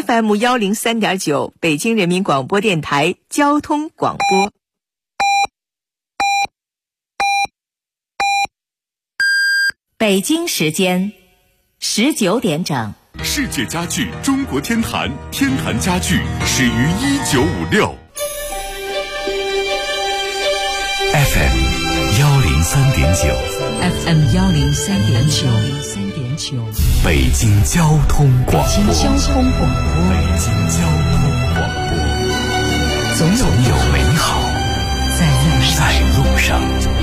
FM103.9 北京人民广播电台交通广播。北京时间19点整。 世界家具中国天坛，天坛家具始于1956。FM 103.9 FM 103.9 北京交通广播。总有美好在路上。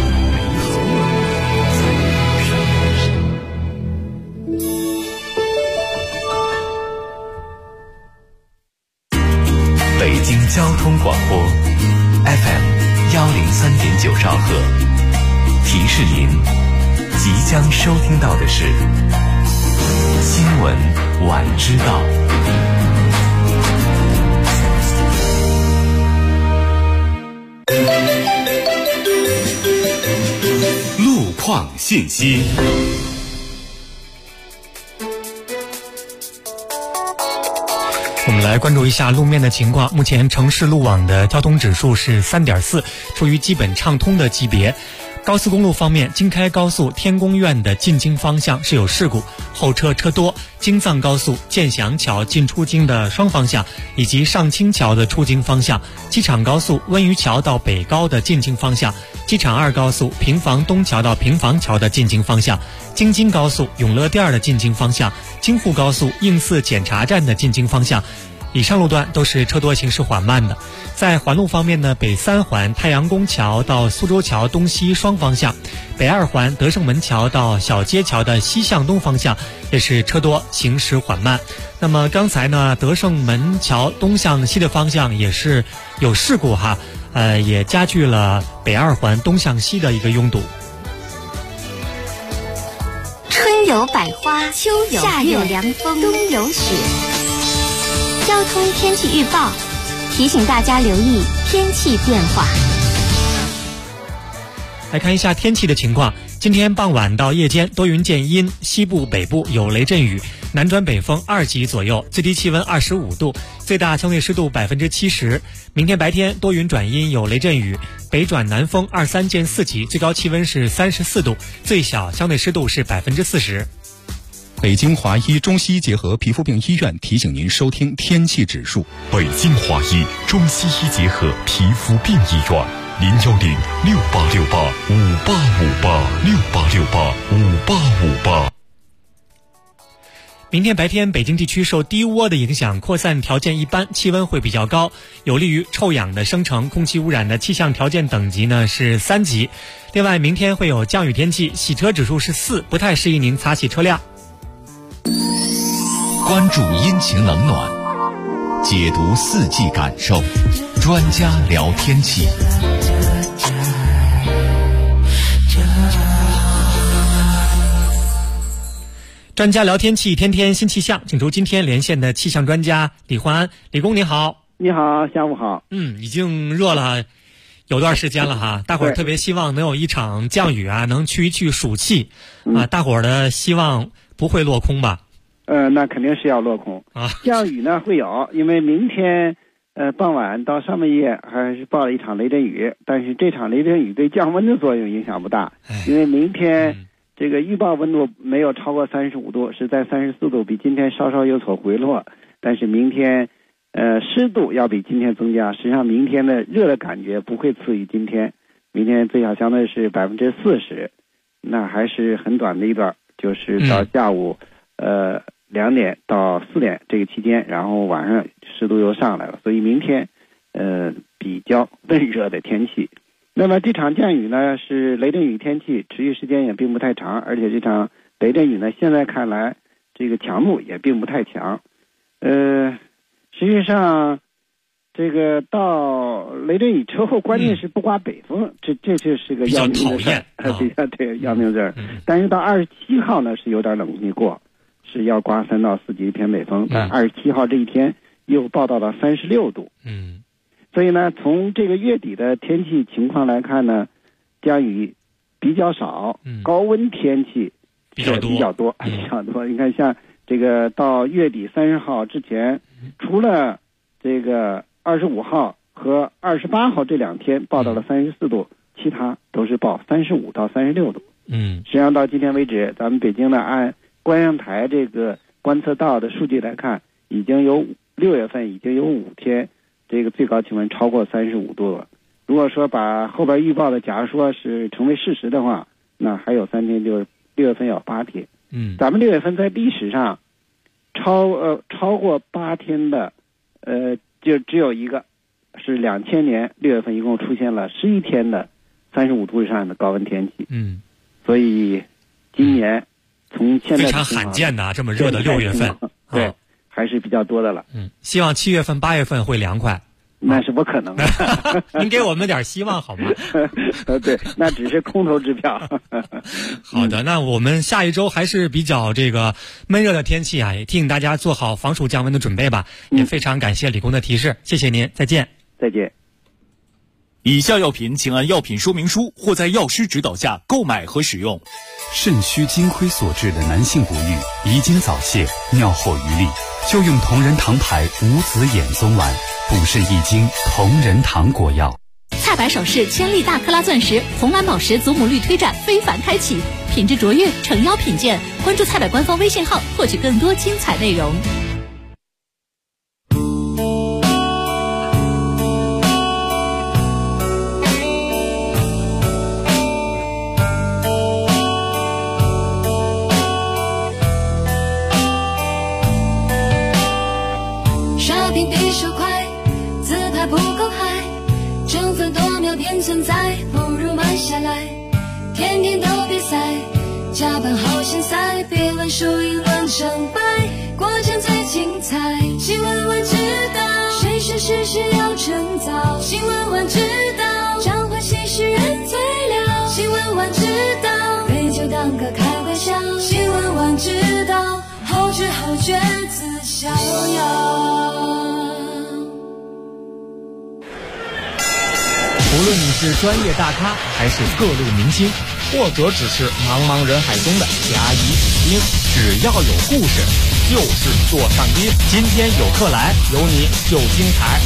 北京交通广播 FM 103.9兆赫，提示您即将收听到的是新闻晚知道。路况信息。 我们来关注一下路面的情况。目前城市路网的交通指数是 3.4， 处于基本畅通的级别。高速公路方面，京开高速天宫苑的进京方向是有事故，后车多。京藏高速建祥桥进出京的双方向，以及上清桥的出京方向，机场高速温榆桥到北高的进京方向，机场2高速平房东桥到平房桥的进京方向，京津高速永乐店的进京方向，京沪高速应四检查站的进京方向。以上路段都是车多行驶缓慢的。在环路方面呢，北3环太阳宫桥到苏州桥东西双方向，北2环德胜门桥到小街桥的西向东方向也是车多行驶缓慢。那么刚才呢，德胜门桥东向西的方向也是有事故哈，也加剧了北2环东向西的一个拥堵。 春有百花，秋有夏有凉风，冬有雪。交通天气预报提醒大家留意天气变化。 来看一下天气的情况。今天傍晚到夜间多云见阴，西部北部有雷阵雨，南转北风2级左右，最低气温25度，最大相对湿度70%。明天白天多云转阴，有雷阵雨，北转南风2、3见4级，最高气温是34度，最小相对湿度是40%。 北京华医中西医结合皮肤病医院提醒您收听天气指数。北京华医中西医结合皮肤病医院，0106868585858，68685858。 明天白天北京地区受低涡的影响，扩散条件一般，气温会比较高，有利于臭氧的生成，空气污染的气象条件等级呢是3级。另外明天会有降雨天气，洗车指数是4，不太适宜您擦洗车辆。 关注阴晴冷暖，解读四季感受，专家聊天气。 专家聊天气，天天新气象，请出今天连线的气象专家李焕安。李工你好。 你好，下午好。 已经热了有段时间了哈，大伙儿特别希望能有一场降雨啊，能去一去暑气啊，大伙儿的希望不会落空吧？ 那肯定是要落空啊。降雨呢会有，因为明天傍晚到上半夜还是报了一场雷阵雨，但是这场雷阵雨对降温的作用影响不大，因为明天这个预报温度没有超过35度，是在34度，比今天稍稍有所回落，但是明天湿度要比今天增加，实际上明天的热的感觉不会次于今天，明天最小相对是40%，那还是很短的一段，就是到下午2点到4点这个期间，然后晚上湿度又上来了，所以明天比较温热的天气。那么这场降雨呢是雷阵雨天气，持续时间也并不太长，而且这场雷阵雨呢现在看来这个强度也并不太强。实际上这个到雷阵雨之后，关键是不刮北风，这就是个要命的事儿，比较对要命的事儿。但是到27号呢是有点冷空气过，是要刮3到4级偏北风，但27号这一天又报到了36度。所以呢，从这个月底的天气情况来看呢，降雨比较少，高温天气比较多。你看像这个到月底30号之前， 除了这个25号和28号这2天报到了34度，其他都是报35到36度。实际上到今天为止，咱们北京呢按观阳台这个观测到的数据来看，已经有6月份已经有5天这个最高气温超过35度了。如果说把后边预报的假如说是成为事实的话，那还有3天，就是6月份要8天。咱们6月份在历史上超过8天的就只有一个，是2000年6月份一共出现了11天的35度以上的高温天气。所以今年从现在非常罕见的这么热的6月份， 对，还是比较多的了。 希望7月份8月份会凉快。 那是不可能的。 您给我们点希望好吗？ 对，那只是空头支票。 好的，那我们下一周还是比较这个闷热的天气啊，也提醒大家做好防暑降温的准备吧。也非常感谢李工的提示，谢谢您，再见。 再见。 以下药品请按药品说明书或在药师指导下购买和使用。 肾虚金亏所致的男性不育、遗精早泄、尿后余力，就用同仁堂牌无子衍松丸，补肾益精同仁堂果药。 菜百首饰千粒大克拉钻石红蓝宝石祖母绿推展非凡开启，品质卓越，诚邀品鉴。关注菜百官方微信号，获取更多精彩内容。 存在不如慢下来，天天都比赛，加班好现在，别问输赢论成败，过程最精彩。新闻晚知道，谁是事实要趁早。新闻晚知道，张欢喜事人最了。新闻晚知道，杯酒当歌开玩笑。新闻晚知道，后知后觉自逍遥。 无论你是专业大咖还是各路明星，或者只是茫茫人海中的甲乙丙丁，只要有故事就是座上宾。今天有客来，有你就精彩。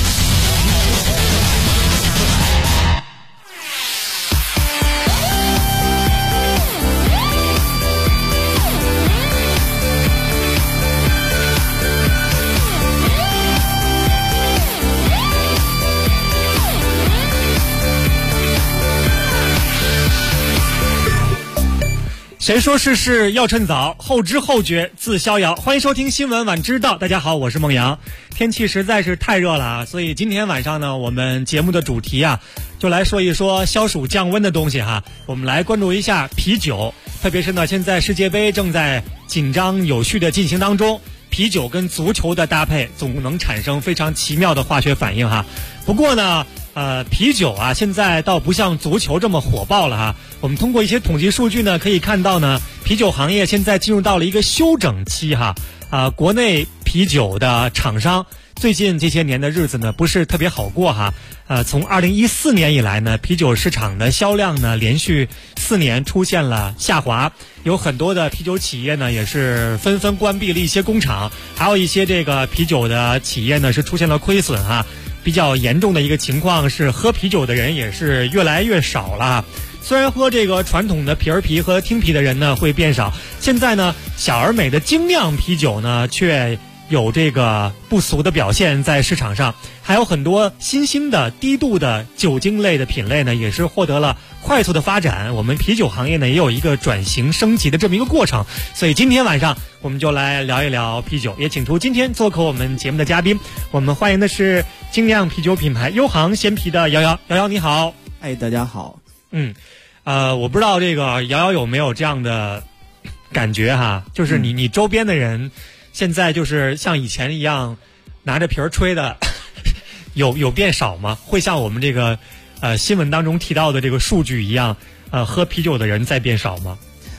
谁说事事要趁早，后知后觉自逍遥。欢迎收听新闻晚知道，大家好，我是孟阳。天气实在是太热了啊，所以今天晚上呢，我们节目的主题啊，就来说一说消暑降温的东西哈。我们来关注一下啤酒，特别是呢，现在世界杯正在紧张有序的进行当中，啤酒跟足球的搭配总能产生非常奇妙的化学反应哈。不过呢，啤酒啊，现在倒不像足球这么火爆了哈。我们通过一些统计数据呢，可以看到呢，啤酒行业现在进入到了一个休整期哈。国内啤酒的厂商最近这些年的日子呢，不是特别好过哈。从2014年以来呢，啤酒市场的销量呢，连续4年出现了下滑，有很多的啤酒企业呢，也是纷纷关闭了一些工厂，还有一些这个啤酒的企业呢，是出现了亏损哈。比较严重的一个情况是，喝啤酒的人也是越来越少了。虽然喝这个传统的皮儿啤和听啤的人呢会变少，现在呢小而美的精酿啤酒呢却有这个不俗的表现在市场上，还有很多新兴的低度的酒精类的品类呢也是获得了快速的发展。我们啤酒行业呢也有一个转型升级的这么一个过程，所以今天晚上我们就来聊一聊啤酒，也请出今天做客我们节目的嘉宾。我们欢迎的是精酿啤酒品牌优航鲜啤的瑶瑶。瑶瑶你好。 大家好。 我不知道这个瑶瑶有没有这样的感觉哈，就是你周边的人现在就是像以前一样拿着瓶儿吹的有变少吗？会像我们这个新闻当中提到的这个数据一样，喝啤酒的人在变少吗？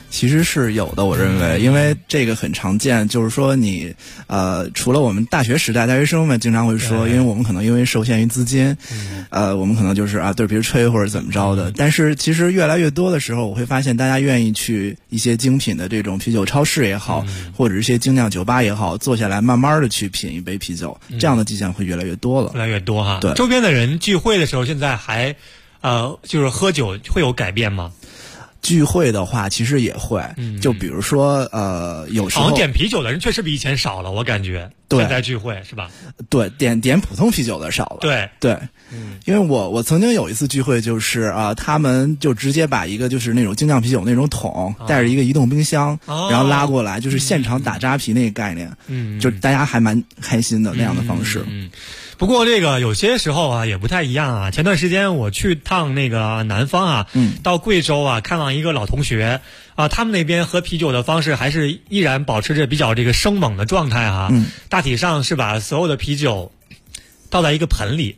其实是有的，我认为，因为这个很常见，就是说你除了我们大学时代，大学生们经常会说，因为我们可能因为受限于资金，我们可能就是对别人吹或者怎么着的。但是其实越来越多的时候，我会发现大家愿意去一些精品的这种啤酒超市也好，或者是一些精酿酒吧也好，坐下来慢慢的去品一杯啤酒，这样的迹象会越来越多了。 越来越多哈。 对， 周边的人聚会的时候，现在还就是喝酒会有改变吗？ 聚会的话，其实也会，就比如说，有时候好像点啤酒的人确实比以前少了，我感觉。 对， 现在聚会是吧？ 对，点普通啤酒的少了。 对， 因为我曾经有一次聚会，就是他们就直接把一个就是那种精酿啤酒那种桶，带着一个移动冰箱，然后拉过来，就是现场打扎啤那个概念，就大家还蛮开心的那样的方式。 不过这个有些时候啊也不太一样啊。前段时间我去趟那个南方啊，到贵州啊看望一个老同学啊，他们那边喝啤酒的方式还是依然保持着比较这个生猛的状态哈。大体上是把所有的啤酒倒在一个盆里，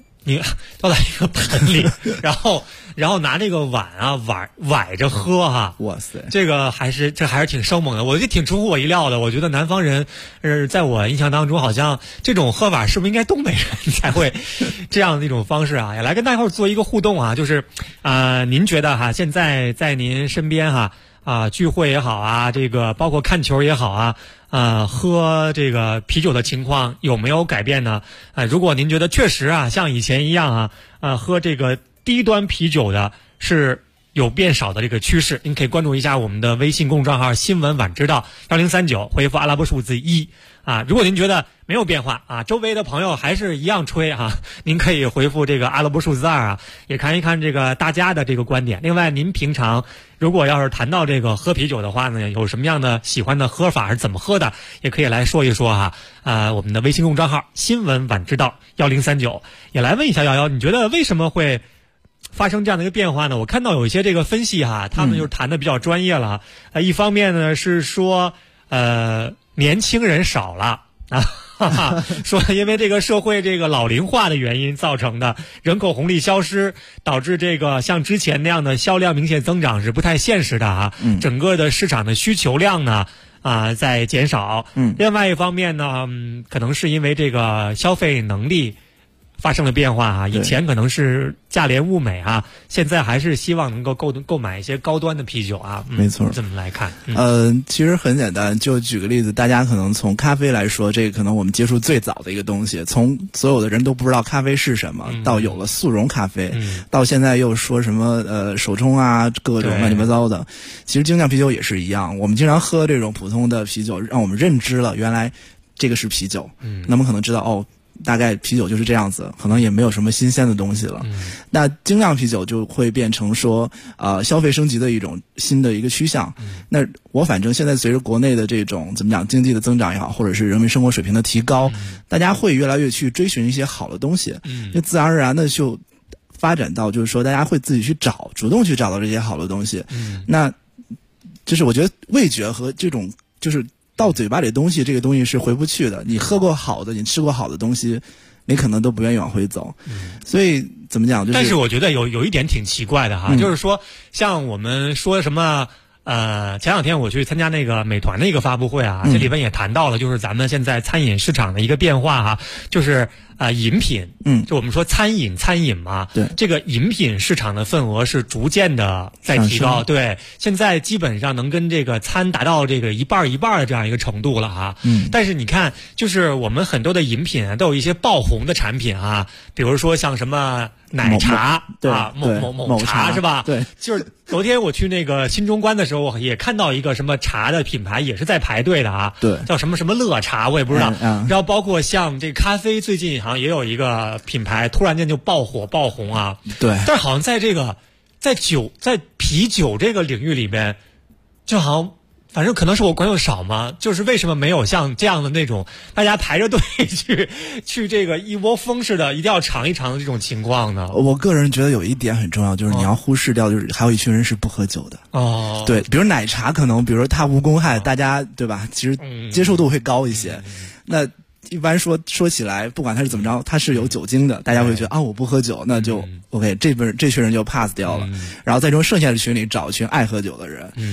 然后拿那个碗啊崴着喝哈。 哇塞， 这还是挺生猛的，我觉得挺出乎我意料的。我觉得南方人在我印象当中，好像这种喝法是不是应该东北人才会这样的一种方式啊？也来跟大伙做一个互动啊，就是您觉得哈，现在在您身边哈聚会也好啊，这个包括看球也好啊，喝这个啤酒的情况有没有改变呢？如果您觉得确实啊像以前一样喝这个低端啤酒的是有变少的这个趋势，您可以关注一下我们的微信公众账号新闻晚知道1039，回复阿拉伯数字1如果您觉得没有变化周围的朋友还是一样吹您可以回复这个阿拉伯数字2也看一看这个大家的这个观点。另外您平常如果要是谈到这个喝啤酒的话呢，有什么样的喜欢的喝法是怎么喝的，也可以来说一说我们的微信公众账号新闻晚知道1039，也来问一下瑶瑶，你觉得为什么会发生这样的一个变化呢？我看到有一些这个分析他们就是谈的比较专业了一方面呢是说年轻人少了说因为这个社会这个老龄化的原因造成的人口红利消失，导致这个像之前那样的销量明显增长是不太现实的整个的市场的需求量呢在减少。另外一方面呢可能是因为这个消费能力发生了变化以前可能是价廉物美现在还是希望能够购买一些高端的啤酒没错。 怎么来看？ 其实很简单，就举个例子，大家可能从咖啡来说，这个可能我们接触最早的一个东西，从所有的人都不知道咖啡是什么，到有了速溶咖啡，到现在又说什么手冲各种乱七八糟的。其实精酿啤酒也是一样，我们经常喝这种普通的啤酒，让我们认知了原来这个是啤酒，那么可能知道大概啤酒就是这样子，可能也没有什么新鲜的东西了。那精酿啤酒就会变成说消费升级的一种新的一个趋向。那我反正现在随着国内的这种怎么讲经济的增长也好，或者是人民生活水平的提高，大家会越来越去追寻一些好的东西，就自然而然的就发展到就是说大家会自己去主动去找到这些好的东西。那就是我觉得味觉和这种就是到嘴巴里的东西，这个东西是回不去的。你喝过好的，你吃过好的东西，你可能都不愿意往回走。所以怎么讲？但是我觉得有一点挺奇怪的就是说，像我们说什么前两天我去参加那个美团的一个发布会这里边也谈到了，就是咱们现在餐饮市场的一个变化就是饮品，就我们说餐饮嘛， 对， 这个饮品市场的份额是逐渐的在提高，对，现在基本上能跟这个餐达到这个一半的这样一个程度了但是你看，就是我们很多的饮品都有一些爆红的产品比如说像什么奶茶某茶是吧？ 对， 就是昨天我去那个新中关的时候，也看到一个什么茶的品牌也是在排队的对， 叫什么乐茶，我也不知道。然后包括像这咖啡，最近好像也有一个品牌突然间就爆火爆红对， 但是好像在这个在啤酒这个领域里边，就好像。反正可能是我管有少嘛，就是为什么没有像这样的那种大家排着队去这个一窝蜂似的，一定要尝一尝的这种情况呢？ 我个人觉得有一点很重要，就是你要忽视掉，就是还有一群人是不喝酒的。对，比如奶茶，可能比如说它无公害，大家对吧？其实接受度会高一些。那一般说起来，不管它是怎么着，它是有酒精的，大家会觉得我不喝酒，那就 OK， 这群人就 pass 掉了。然后在这种剩下的群里找一群爱喝酒的人。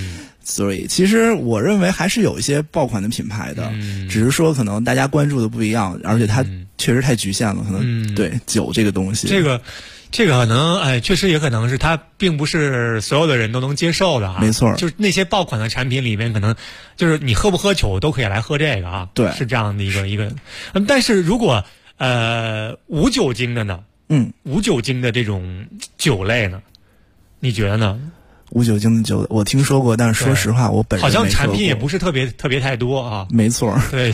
所以其实我认为还是有一些爆款的品牌的，只是说可能大家关注的不一样，而且它确实太局限了，可能对酒这个东西， 这个可能确实也可能是它并不是所有的人都能接受的啊。 没错， 就是那些爆款的产品里面，可能就是你喝不喝酒都可以来喝这个啊。 对， 是这样的一个。但是如果无酒精的呢？无酒精的这种酒类呢？你觉得呢？ 无酒精的酒我听说过，但是说实话我本人好像产品也不是特别太多啊。 没错， 对。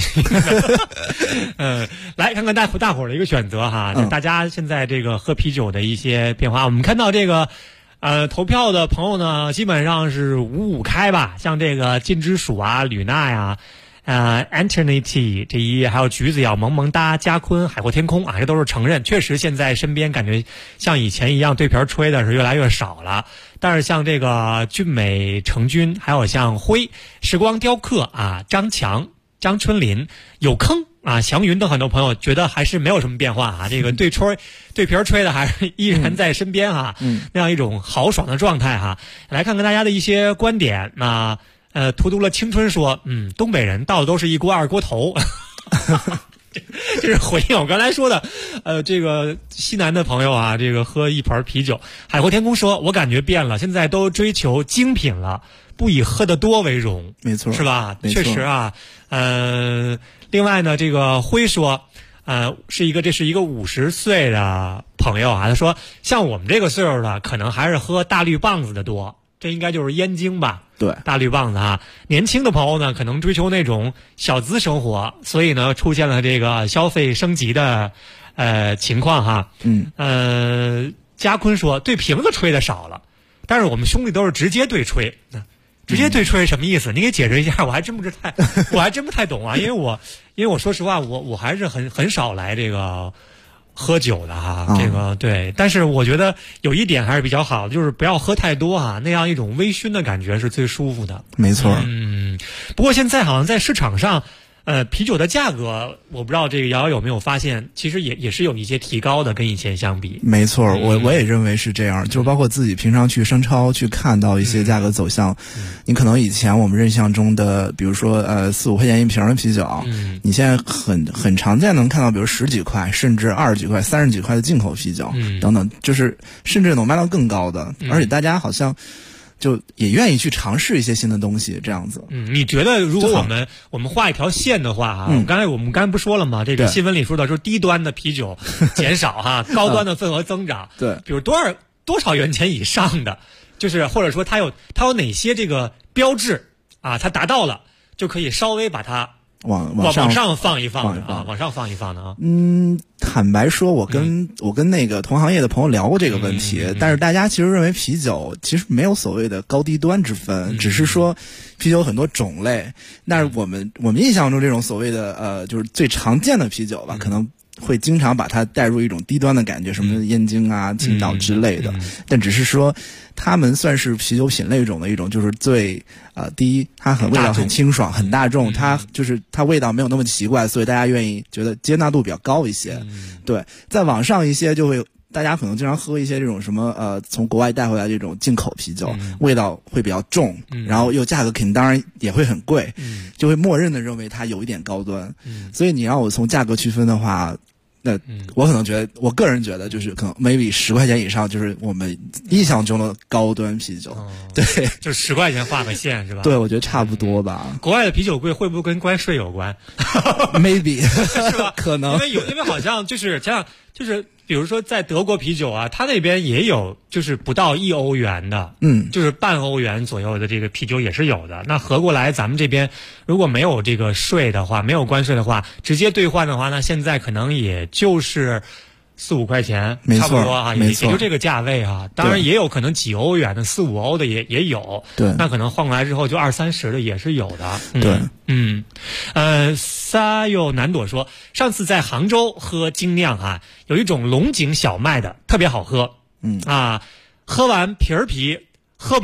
来看看大伙儿的一个选择哈，大家现在这个喝啤酒的一些变化。我们看到这个投票的朋友呢，基本上是5-5开吧，像这个金枝鼠啊、吕娜呀。Eternity 这一还有橘子咬萌萌哒、嘉坤、海阔天空啊，这都是承认，确实现在身边感觉像以前一样对瓶吹的是越来越少了。但是像这个俊美成军，还有像辉、时光雕刻啊、张强、张春林、有坑啊、祥云等很多朋友觉得还是没有什么变化啊，这个对瓶吹的还是依然在身边哈，那样一种豪爽的状态哈。来看看大家的一些观点啊。荼毒了青春说，东北人到的都是一锅二锅头，这是回应我刚才说的。这个西南的朋友啊，这个喝一盆啤酒。海阔天空说，我感觉变了，现在都追求精品了，不以喝得多为荣。 没错， 是吧？确实啊。另外呢，这个辉说，这是一个50岁的朋友啊，他说，像我们这个岁数的，可能还是喝大绿棒子的多。这应该就是燕京吧？ 对， 大绿棒子啊。年轻的朋友呢，可能追求那种小资生活，所以呢，出现了这个消费升级的情况哈。嘉坤说，对瓶子吹的少了，但是我们兄弟都是直接对吹。直接对吹什么意思？你给解释一下，我还真不太懂啊。因为我说实话，我还是很少来这个。喝酒的哈，这个对，但是我觉得有一点还是比较好的，就是不要喝太多哈，那样一种微醺的感觉是最舒服的。 没错。 不过现在好像在市场上，啤酒的价格，我不知道这个瑶瑶有没有发现，其实也是有一些提高的，跟以前相比。 没错，我也认为是这样，就包括自己平常去商超去看到一些价格走向，你可能以前我们印象中的，比如说4-5块钱一瓶的啤酒，你现在很常见能看到，比如10几块，甚至20几块、30几块的进口啤酒，等等，就是甚至能卖到更高的，而且大家好像。就也愿意去尝试一些新的东西，这样子。 你觉得如果我们画一条线的话啊，我们刚才不说了吗？这个新闻里说的就是低端的啤酒减少哈，高端的份额增长。 对， 比如多少元钱以上的，就是或者说它有哪些这个标志啊，它达到了就可以稍微把它往上放一放啊，往上放一放的啊。 坦白说，我跟那个同行业的朋友聊过这个问题，但是大家其实认为啤酒其实没有所谓的高低端之分，只是说啤酒有很多种类。但是我们印象中这种所谓的就是最常见的啤酒吧，可能会经常把它带入一种低端的感觉，什么燕京啊、青岛之类的。但只是说，他们算是啤酒品类中的一种，就是最第一，它味道很清爽、很大众，它味道没有那么奇怪，所以大家愿意觉得接纳度比较高一些。对，再往上一些就会。大家可能经常喝一些这种什么从国外带回来这种进口啤酒，味道会比较重，然后又价格肯定当然也会很贵，就会默认的认为它有一点高端。所以你让我从价格区分的话，那我可能觉得，我个人觉得就是可能 maybe 10块钱以上就是我们印象中的高端啤酒。对， 就是10块钱画个线是吧？ 对，我觉得差不多吧。 国外的啤酒贵会不会跟关税有关 ？maybe 是吧？ 可能因为好像就是像就是比如说在德国啤酒啊，它那边也有就是不到1欧元的，就是半欧元左右的这个啤酒也是有的。那合过来咱们这边如果没有这个税的话，没有关税的话，直接兑换的话，那现在可能也就是4-5块钱，差不多啊，也就这个价位啊。当然也有可能几欧元的4-5欧的也有， 对， 那可能换过来之后就20-30的也是有的。 对， 撒又南朵说，上次在杭州喝精酿啊，有一种龙井小麦的特别好喝，喝完皮喝不了，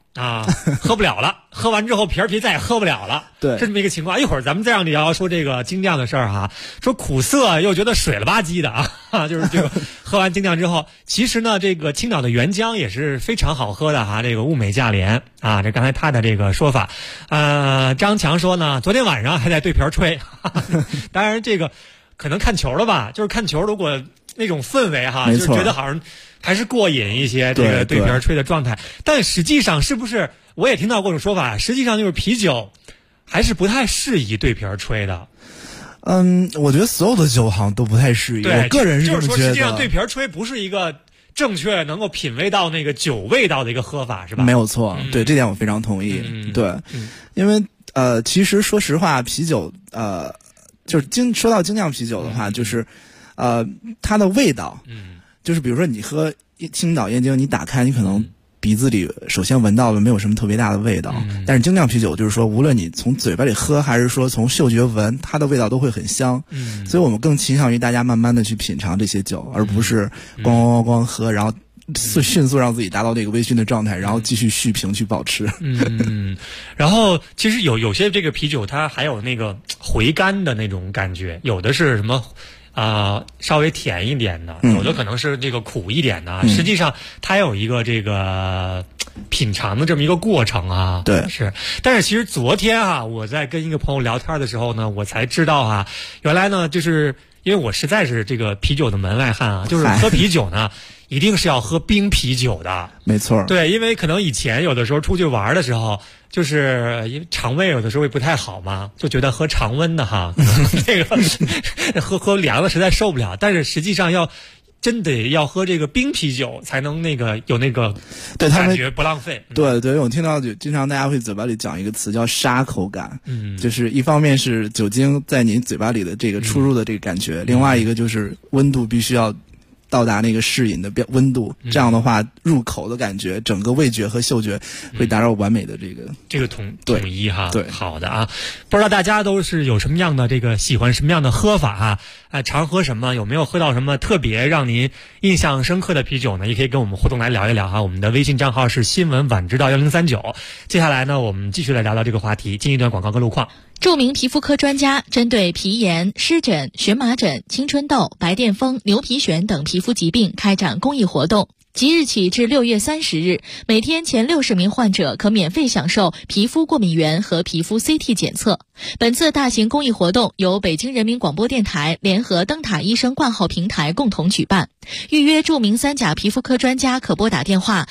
啊，喝不了了，喝完之后皮再也喝不了了， 对， 是这么一个情况。一会儿咱们再让李瑶瑶说这个精酿的事儿哈，说苦涩又觉得水了吧唧的啊，就是这个喝完精酿之后，其实呢，这个青岛的原浆也是非常好喝的哈，这个物美价廉啊，这刚才他的这个说法，张强说呢，昨天晚上还在对瓶吹，当然这个可能看球了吧，就是看球如果那种氛围哈，就是觉得好像还是过瘾一些，这个对瓶吹的状态。但实际上是不是我也听到过种说法，实际上就是啤酒还是不太适宜对瓶吹的。 我觉得所有的酒好像都不太适宜。 对， 我个人是这么觉得。 就是说，实际上对瓶吹不是一个正确能够品味到那个酒味道的一个喝法，是吧？ 没有错，对这点我非常同意。对，因为其实说实话，啤酒就是说到精酿啤酒的话，就是它的味道，就是比如说你喝青岛燕京，你打开你可能鼻子里首先闻到了没有什么特别大的味道，但是精酿啤酒就是说无论你从嘴巴里喝还是说从嗅觉闻，它的味道都会很香。所以我们更倾向于大家慢慢的去品尝这些酒，而不是咣喝，然后迅速让自己达到那个微醺的状态，然后继续续瓶去保持。 然后其实有些这个啤酒它还有那个回甘的那种感觉，有的是什么稍微甜一点的，有的可能是这个苦一点的，实际上它有一个这个品尝的这么一个过程啊。 对， 是。但是其实昨天我在跟一个朋友聊天的时候呢，我才知道原来呢就是因为我实在是这个啤酒的门外汉就是喝啤酒呢一定是要喝冰啤酒的。 没错。对， 因为可能以前有的时候出去玩的时候，就是因为肠胃有的时候也不太好嘛，就觉得喝常温的那个喝凉的实在受不了。但是实际上真得要喝这个冰啤酒才能有那个感觉不浪费。 对，我听到经常大家会嘴巴里讲一个词叫沙口感，就是一方面是酒精在你嘴巴里的这个出入的这个感觉，另外一个就是温度必须要到达那个适饮的温度，这样的话入口的感觉，整个味觉和嗅觉会达到完美的这个统一哈。 对， 好的啊，不知道大家都是有什么样的这个喜欢什么样的喝法常喝什么，有没有喝到什么特别让您印象深刻的啤酒呢？也可以跟我们互动来聊一聊我们的微信账号是新闻晚知道1039。接下来呢，我们继续来聊聊这个话题，进一段广告跟路况。 著名皮肤科专家针对皮炎、湿疹、荨麻疹、青春痘、白癜风、牛皮癣等皮肤疾病开展公益活动。即日起至6月30日，每天前60名患者可免费享受皮肤过敏原和皮肤 CT 检测。本次大型公益活动由北京人民广播电台联合灯塔医生挂号平台共同举办。预约著名三甲皮肤科专家可拨打电话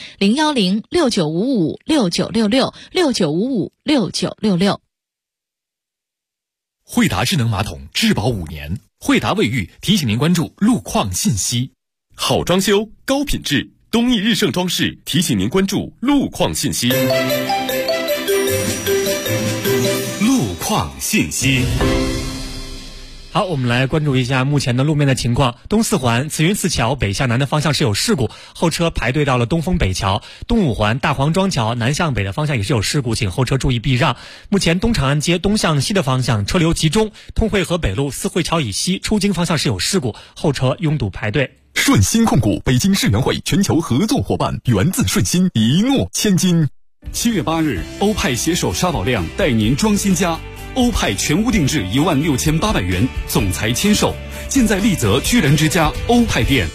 010-6955-6966 惠达智能马桶质保5年，惠达卫浴提醒您关注路况信息。好装修高品质，东义日盛装饰提醒您关注路况信息。路况信息。 好，我们来关注一下目前的路面的情况。东四环慈云寺桥北向南的方向是有事故，后车排队到了东风北桥。东五环大黄庄桥南向北的方向也是有事故，请后车注意避让。目前东长安街东向西的方向车流集中，通惠河北路四惠桥以西出京方向是有事故，后车拥堵排队。 顺鑫控股北京世园会全球合作伙伴，源自顺鑫，一诺千金。 7月8日，欧派携手沙宝亮带您装新家。欧派全屋定制16800元，总裁签售，现在丽泽居然之家欧派店。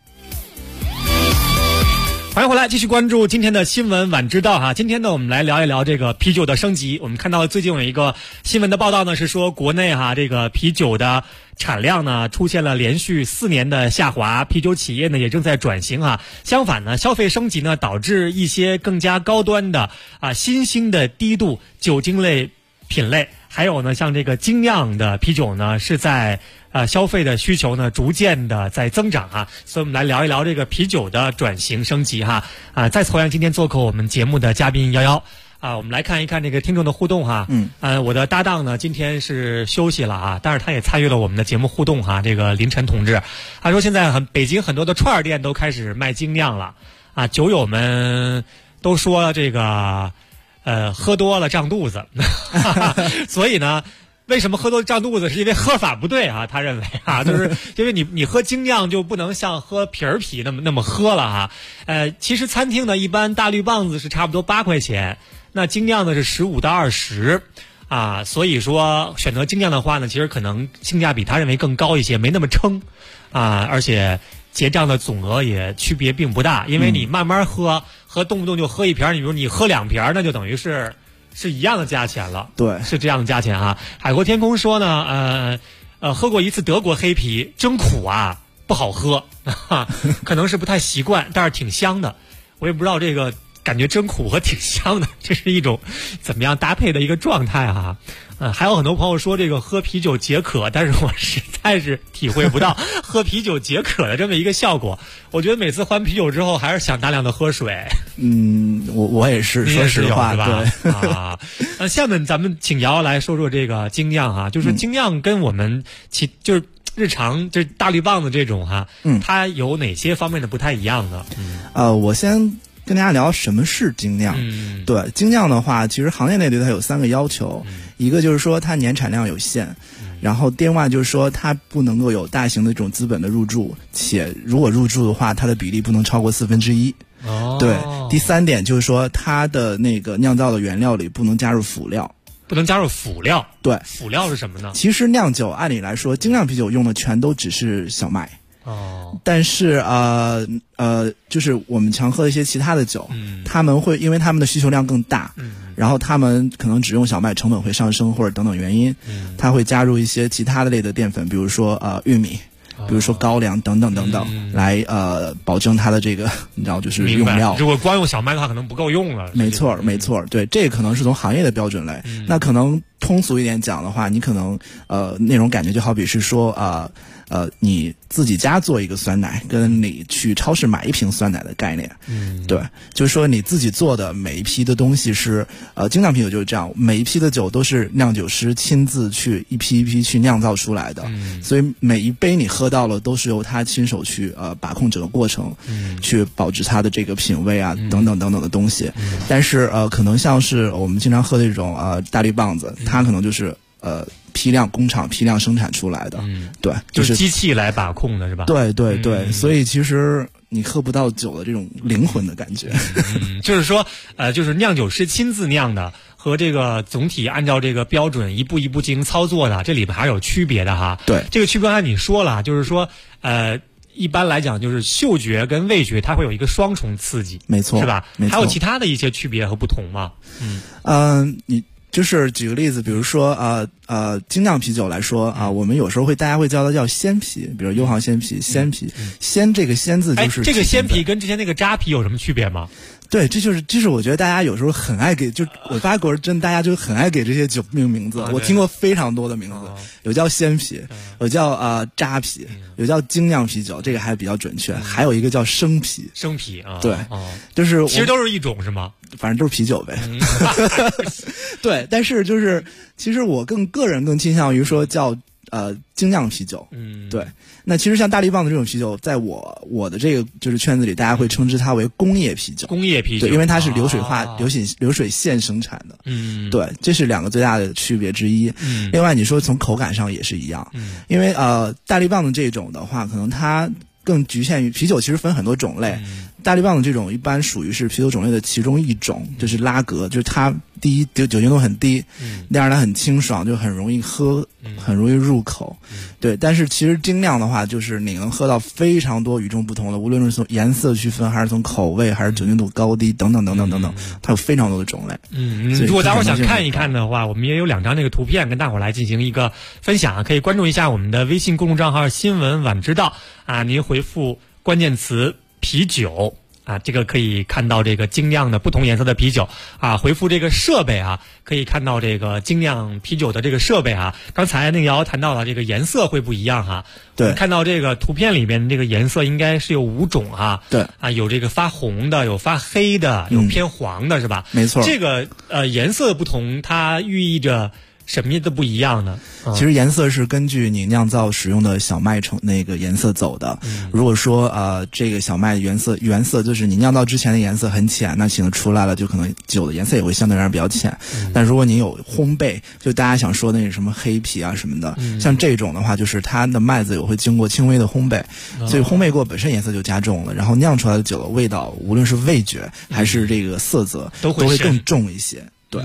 欢迎回来，继续关注今天的新闻晚知道今天呢，我们来聊一聊这个啤酒的升级。我们看到最近有一个新闻的报道呢，是说国内这个啤酒的产量呢出现了连续4年的下滑，啤酒企业呢也正在转型相反呢，消费升级呢导致一些更加高端的新兴的低度酒精类品类，还有呢像这个精酿的啤酒呢是在消费的需求呢逐渐的在增长所以我们来聊一聊这个啤酒的转型升级再次欢迎今天做客我们节目的嘉宾瑶瑶我们来看一看这个听众的互动我的搭档呢今天是休息了但是他也参与了我们的节目互动这个林晨同志，他说现在北京很多的串店都开始卖精酿了酒友们都说这个喝多了胀肚子所以呢为什么喝多胀肚子？是因为喝法不对啊，他认为啊，就是因为你喝精酿就不能像喝皮儿啤那么喝了哈。其实餐厅呢，一般大绿棒子是差不多8块钱，那精酿呢是15到20啊，所以说选择精酿的话呢，其实可能性价比他认为更高一些，没那么撑啊，而且结账的总额也区别并不大，因为你慢慢喝和动不动就喝一瓶，你比如你喝2瓶，那就等于是一样的价钱了。 对， 是这样的价钱啊。海阔天空说呢，喝过一次德国黑啤，真苦啊，不好喝，可能是不太习惯，但是挺香的。我也不知道这个感觉真苦和挺香的，这是一种怎么样搭配的一个状态哈。还有很多朋友说这个喝啤酒解渴，但是我实在是体会不到喝啤酒解渴的这么一个效果。我觉得每次喝完啤酒之后，还是想大量的喝水。 我也是，说实话， 是吧？对啊。下面咱们请瑶来说说这个精酿哈，就是精酿跟我们就是日常就是大绿棒子这种哈，它有哪些方面的不太一样呢？ 我先跟大家聊什么是精酿。对，精酿的话，其实行业内对它有3个要求，一个就是说它年产量有限，然后另外就是说它不能够有大型的这种资本的入驻，且如果入驻的话，它的比例不能超过1/4。对，第3点就是说它的那个酿造的原料里不能加入辅料。 不能加入辅料。 对， 辅料是什么呢？ 其实酿酒按理来说，精酿啤酒用的全都只是小麦。但是就是我们常喝的一些其他的酒，他们会因为他们的需求量更大，然后他们可能只用小麦，成本会上升或者等等原因，他会加入一些其他的类的淀粉，比如说玉米，比如说高粱等等等等，来保证它的这个你知道就是用料。 如果光用小麦的话，可能不够用了。 没错，对，这个可能是从行业的标准来。那可能通俗一点讲的话，你可能那种感觉就好比是说你自己家做一个酸奶，跟你去超市买一瓶酸奶的概念。对，就是说你自己做的每一批的东西是精酿啤酒就是这样，每一批的酒都是酿酒师亲自去一批一批去酿造出来的，所以每一杯你喝到了都是由他亲手去把控整个过程，去保持它的这个品味啊等等等等的东西。但是可能像是我们经常喝的这种大绿棒子，它可能就是批量工厂批量生产出来的，对， 就是机器来把控的是吧？ 对，所以其实你喝不到酒的这种灵魂的感觉。 就是说就是酿酒师亲自酿的和这个总体按照这个标准一步一步进行操作的，这里边还是有区别的哈。 对， 这个区别刚才你说了，就是说一般来讲就是嗅觉跟味觉它会有一个双重刺激， 没错， 是吧？ 没错。 还有其他的一些区别和不同吗？ 你就是举个例子，比如说精酿啤酒来说我们有时候大家会叫它叫鲜啤，比如优航鲜啤、鲜啤。鲜这个鲜字就是这个鲜啤跟之前那个扎啤有什么区别吗？ 对，这就是我觉得大家有时候很爱给，就我发觉真大家就很爱给这些酒命名字。我听过非常多的名字，有叫鲜啤，有叫扎啤，有叫精酿啤酒，这个还比较准确。还有一个叫生啤。 生啤啊， 对，就是其实都是一种是吗？ 反正都是啤酒呗。对，但是就是其实我个人更倾向于说叫精酿啤酒。对。那其实像大绿棒子这种啤酒，在我的这个就是圈子里，大家会称之它为工业啤酒。 工业啤酒， 对，因为它是流水线生产的。对，这是2个最大的区别之一。另外你说从口感上也是一样。因为大绿棒子这种的话，可能它更局限于啤酒，其实分很多种类。大绿棒子这种一般属于是啤酒种类的其中一种，就是拉格，就是它第一酒精度很低，第二它很清爽，就很容易喝，很容易入口。对，但是其实精酿的话，就是你能喝到非常多与众不同的，无论是从颜色区分，还是从口味，还是酒精度高低等等等等等等，它有非常多的种类。 如果大伙想看一看的话，我们也有2张那个图片跟大伙来进行一个分享，可以关注一下我们的微信公众账号新闻晚知道您回复关键词啤酒这个可以看到这个精酿的不同颜色的啤酒回复这个设备可以看到这个精酿啤酒的这个设备刚才那个瑶谈到了这个颜色会不一样对， 看到这个图片里面这个颜色应该是有5种对有这个发红的，有发黑的，有偏黄的是吧？ 没错。 这个颜色的不同，它寓意着什么都不一样呢？ 其实颜色是根据你酿造使用的小麦那个颜色走的。如果说这个小麦原色就是你酿造之前的颜色很浅，那可能出来了就可能酒的颜色也会相对而言比较浅。但如果你有烘焙，就大家想说那什么黑皮啊什么的，像这种的话，就是它的麦子也会经过轻微的烘焙，所以烘焙过本身颜色就加重了，然后酿出来的酒的味道，无论是味觉还是这个色泽，都会更重一些。对，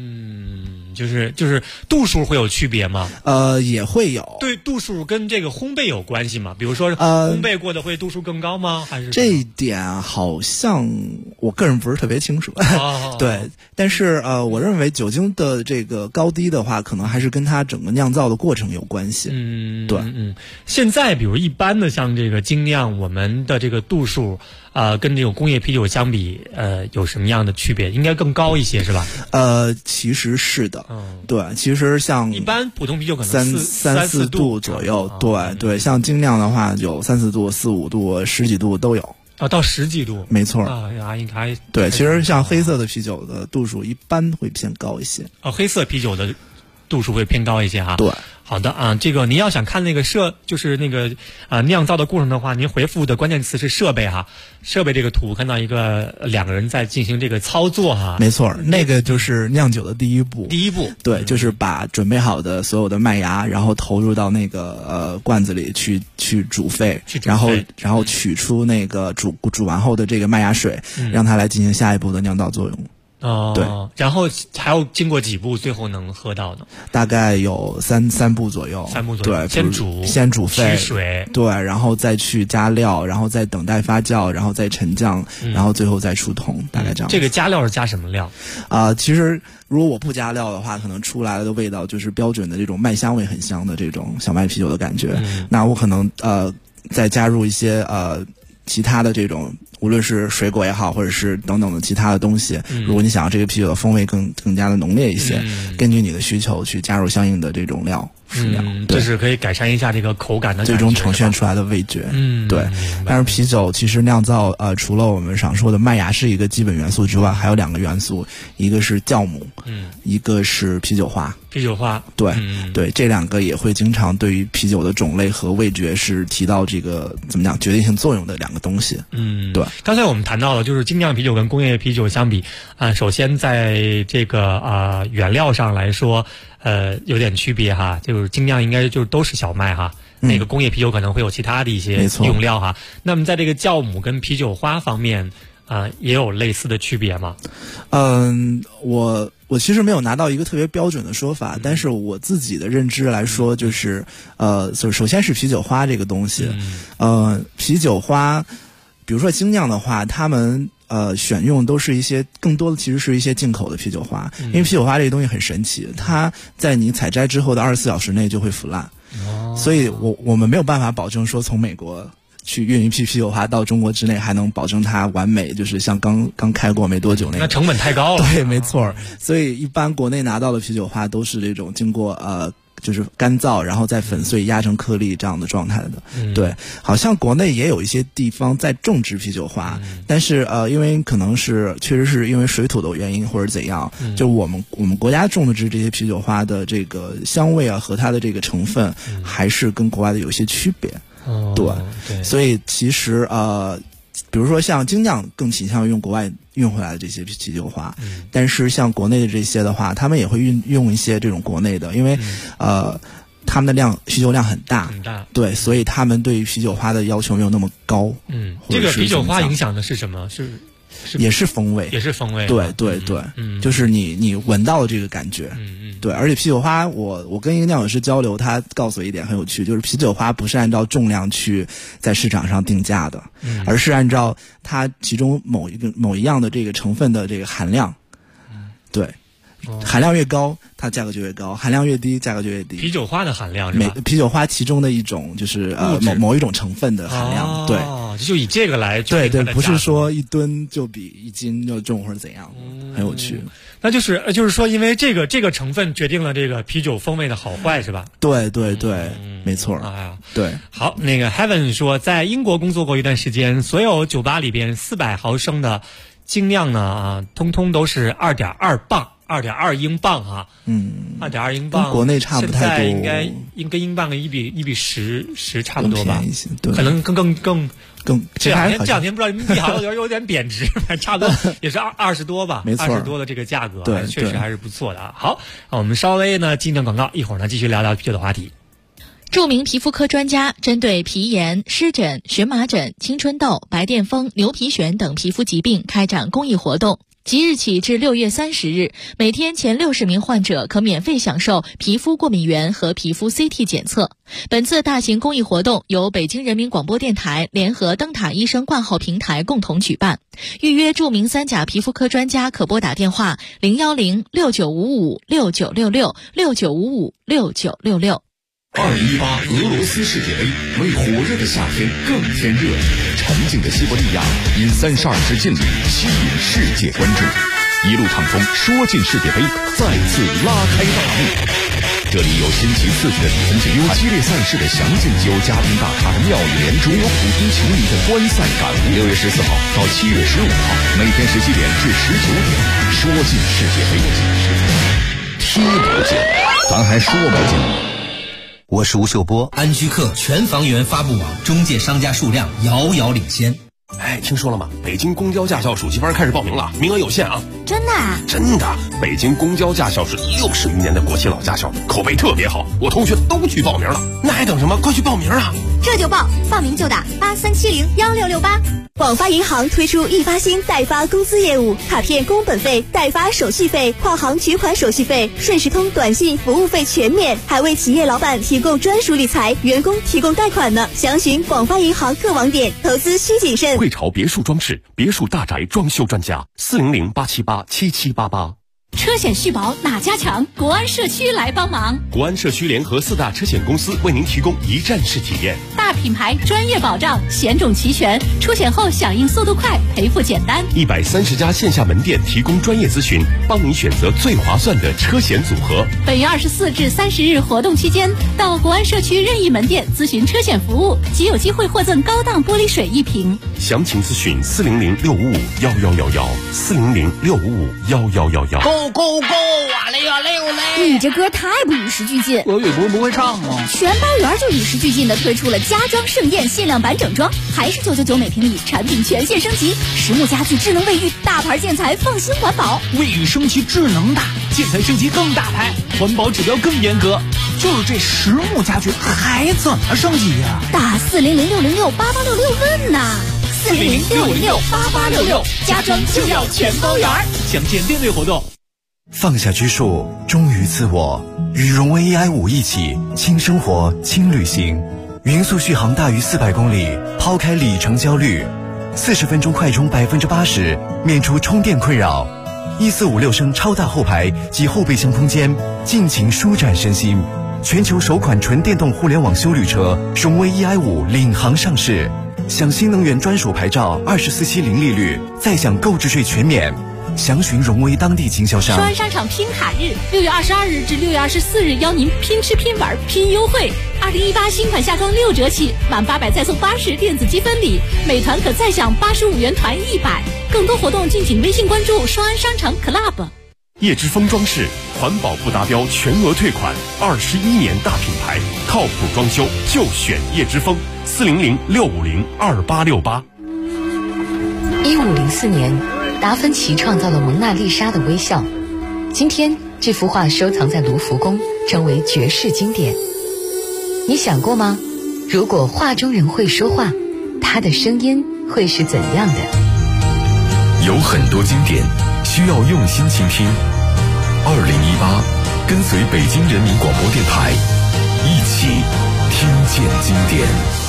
就是度数会有区别吗？ 也会有。 对，度数跟这个烘焙有关系吗？比如说烘焙过的会度数更高吗？还是这一点好像我个人不是特别清楚。对，但是我认为酒精的这个高低的话，可能还是跟它整个酿造的过程有关系。对。 现在比如一般的像这个精酿，我们的这个度数跟这种工业啤酒相比，有什么样的区别？应该更高一些是吧？ 其实是的。对，其实像一般普通啤酒可能三四度左右。对，像精酿的话有3-4度、4-5度、10几度都有。 到10几度， 没错。 还对，其实像黑色的啤酒的度数一般会偏高一些。 黑色啤酒的度数会偏高一些哈。 对。 好的啊，这个您要想看那个就是那个酿造的过程的话，您回复的关键词是设备哈，设备这个图看到2个人在进行这个操作哈。 没错，那个就是酿酒的第一步。对，就是把准备好的所有的麦芽，然后投入到那个罐子里去煮沸，然后取出那个煮完后的这个麦芽水，让它来进行下一步的酿造作用。对， 然后还要经过几步，最后能喝到呢？ 大概有三步左右。对，先煮沸， 取水， 对，然后再去加料，然后再等待发酵，然后再沉降，然后最后再出桶，大概这样。 这个加料是加什么料？ 其实如果我不加料的话，可能出来的味道就是标准的这种麦香味很香的这种小麦啤酒的感觉。那我可能再加入一些其他的这种，无论是水果也好，或者是等等的其他的东西，如果你想要这个啤酒的风味更加的浓烈一些，根据你的需求去加入相应的这种料。 就是可以改善一下这个口感的最终呈现出来的味觉。对。但是啤酒其实酿造除了我们常说的麦芽是一个基本元素之外，还有2个元素，一个是酵母，一个是啤酒花。对，这2个也会经常对于啤酒的种类和味觉是提到这个怎么讲决定性作用的2个东西。对。 刚才我们谈到了，就是精酿啤酒跟工业啤酒相比，首先在这个原料上来说，有点区别哈，就是精酿应该就是都是小麦哈，那个工业啤酒可能会有其他的一些用料哈。那么在这个酵母跟啤酒花方面，也有类似的区别吗？ 我其实没有拿到一个特别标准的说法，但是我自己的认知来说，就是首先是啤酒花这个东西，啤酒花，比如说精酿的话，他们选用都是一些更多的其实是一些进口的啤酒花，因为啤酒花这个东西很神奇，它在你采摘之后的24小时内就会腐烂，所以我们没有办法保证说从美国去运一批啤酒花到中国之内还能保证它完美，就是像刚开过没多久那成本太高了。 对，没错。所以一般国内拿到的啤酒花都是这种经过就是干燥，然后再粉碎压成颗粒这样的状态的。对，好像国内也有一些地方在种植啤酒花，但是因为可能是确实是因为水土的原因或者怎样，就我们国家种植这些啤酒花的这个香味和它的这个成分还是跟国外的有些区别。对，所以其实比如说像精酿更倾向于用国外运回来的这些啤酒花，但是像国内的这些的话，他们也会用一些这种国内的，因为他们的需求量很大，对，所以他们对于啤酒花的要求没有那么高。 这个啤酒花影响的是什么？ 也是风味，对，就是你闻到的这个感觉。对，而且啤酒花，我跟一个酿酒师交流，他告诉我一点很有趣，就是啤酒花不是按照重量去在市场上定价的，而是按照它其中某一样的这个成分的这个含量。对，含量越高，它价格就越高；含量越低，价格就越低。 啤酒花的含量是吧？ 啤酒花其中的一种就是某一种成分的含量。对， 就以这个来对，不是说1吨就比1斤就重或者怎样，很有趣。 那就是说，因为这个成分决定了这个啤酒风味的好坏，是吧？ 对，没错。对。 好，那个 Heaven 说，在英国工作过一段时间，所有酒吧里边400毫升的精酿呢通通都是2.2磅 2.2英镑啊，2.2英镑， 跟国内差不太多， 现在应该跟英镑1比10差不多吧， 对， 可能更。这两天不知道人民币好像有点贬值，差不多也是20多吧， 没错 ，20多的这个价格， 对， 确实还是不错的啊。好，我们稍微呢进段广告，一会儿呢继续聊聊别的话题。 著名皮肤科专家针对皮炎、湿疹、荨麻疹、青春痘、白癜风、牛皮癣等皮肤疾病开展公益活动。即日起至6月30日，每天前60名患者可免费享受皮肤过敏原和皮肤 CT 检测。本次大型公益活动由北京人民广播电台联合灯塔医生挂号平台共同举办。预约著名3甲皮肤科专家可拨打电话01069556966 69556966。 2018俄罗斯世界杯为火热的夏天更添热，沉静的西伯利亚因32支劲旅吸引世界关注，一路畅通说进世界杯再次拉开大幕。这里有新奇刺激的比分节，有激烈赛事的详尽，有嘉宾大咖的妙语连珠，有普通球迷的观赛感悟。6月14号到7月15号，每天17点至19点，说进世界杯，踢不进，咱还说不进。 我是吴秀波，安居客全房源发布网中介商家数量遥遥领先。 哎，听说了吗？北京公交驾校暑期班开始报名了，名额有限啊！ 真的啊？ 真的，北京公交驾校是60余年的国企老驾校，口碑特别好，我同学都去报名了。那还等什么？快去报名啊！ 这就报，报名就打83701668。 广发银行推出易发新代发公司业务，卡片工本费、代发手续费、跨行取款手续费、顺时通短信服务费全免，还为企业老板提供专属理财，员工提供贷款呢。详询广发银行各网点，投资需谨慎。 汇潮别墅装饰，别墅大宅装修专家，400-878-7788。 车险续保哪家强？国安社区来帮忙。 国安社区联合4大车险公司为您提供一站式体验， 大品牌专业保障，险种齐全，出险后响应速度快，赔付简单。 130家线下门店提供专业咨询，帮您选择最划算的车险组合。 本月24至30日活动期间，到国安社区任意门店咨询车险服务，即有机会获赠高档玻璃水1瓶。 详情咨询400-655-1111，400-655-1111。 Go 啊嘞呀嘞呦嘞！ 你这歌太不与时俱进。 俄语不会唱吗？ 全包圆就与时俱进的推出了家装盛宴限量版整装，还是999每平米，产品全线升级，实木家具、智能卫浴、大牌建材，放心环保。 卫浴升级智能大，建材升级更大牌，环保指标更严格。就是这实木家具还怎么升级呀？ 打400-606-8866问呐！400-606-8866，家装就要全包圆。 详见店内活动。 放下拘束，忠于自我，与荣威 EI5一起轻生活、轻旅行，匀速续航大于400公里，抛开里程焦虑，40分钟快充80%，免除充电困扰。1456升超大后排及后备箱空间，尽情舒展身心。全球首款纯电动互联网休旅车荣威 EI5领航上市，享新能源专属牌照，24期零利率，再享购置税全免。详询荣威当地经销商。 双安商场拼卡日，6月22日至6月24日，邀您拼吃拼玩拼优惠。2018新款夏装6折起，满800再送80电子积分礼，美团可再享85元团100。更多活动敬请微信关注双安商场 Club。 叶之峰装饰，环保不达标全额退款，21年大品牌，靠谱装修就选叶之峰，400-650-2868。 1504年，达芬奇创造了蒙娜丽莎的微笑。今天，这幅画收藏在卢浮宫，成为绝世经典。你想过吗？如果画中人会说话，他的声音会是怎样的？ 有很多经典需要用心倾听。2018，跟随北京人民广播电台，一起听见经典。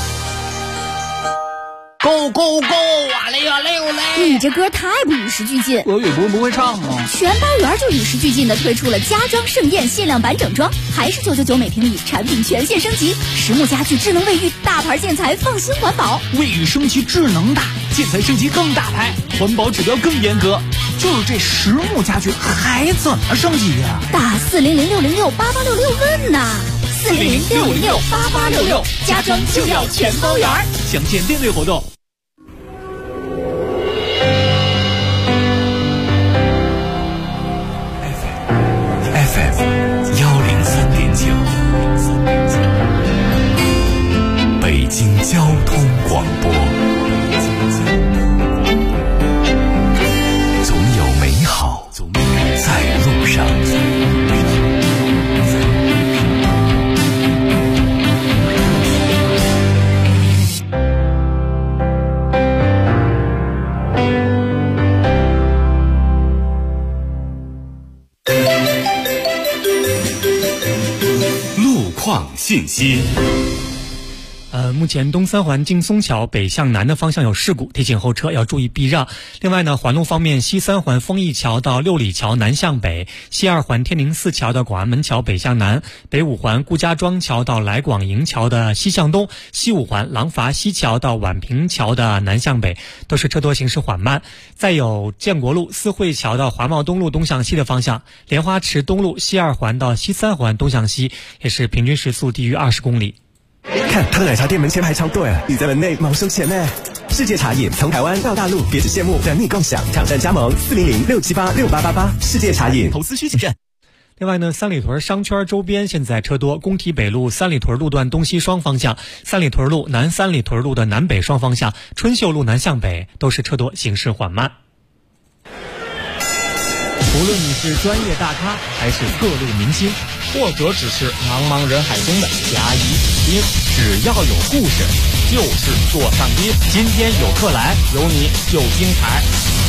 Go 啊嘞呀嘞呦嘞！ 你这歌太不与时俱进。 俄语不会唱吗？ 全包圆就与时俱进的推出了家装盛宴限量版整装，还是999每平米，产品全线升级，实木家具、智能卫浴、大牌建材，放心环保。 卫浴升级智能大，建材升级更大牌，环保指标更严格。就是这实木家具还怎么升级呀？ 打400-606-8866问呐！400-606-8866，家装就要全包圆。 详见店内活动。 FM 交通广播，总有美好在路上。 路况信息。 目前东三环劲松桥北向南的方向有事故，提醒后车要注意避让。另外呢，环路方面，西三环丰益桥到六里桥南向北，西二环天宁寺桥到广安门桥北向南，北五环顾家庄桥到来广营桥的西向东，西五环廊坊西桥到宛平桥的南向北，都是车多行驶缓慢。再有建国路四惠桥到华贸东路东向西的方向，莲花池东路西二环到西三环东向西，也是平均时速低于20公里。 看，他的奶茶店门前排超队了，你在门内忙收钱呢。世界茶饮从台湾到大陆，别只羡慕，等你共享，挑战加盟400-678-6888。世界茶饮，投资需谨慎。 另外呢，三里屯商圈周边现在车多，工体北路三里屯路段东西双方向，三里屯路南三里屯路的南北双方向，春秀路南向北都是车多，行驶缓慢。 无论你是专业大咖还是各路明星，或者只是茫茫人海中的甲乙丙丁，只要有故事就是座上宾。今天有客来，有你就精彩。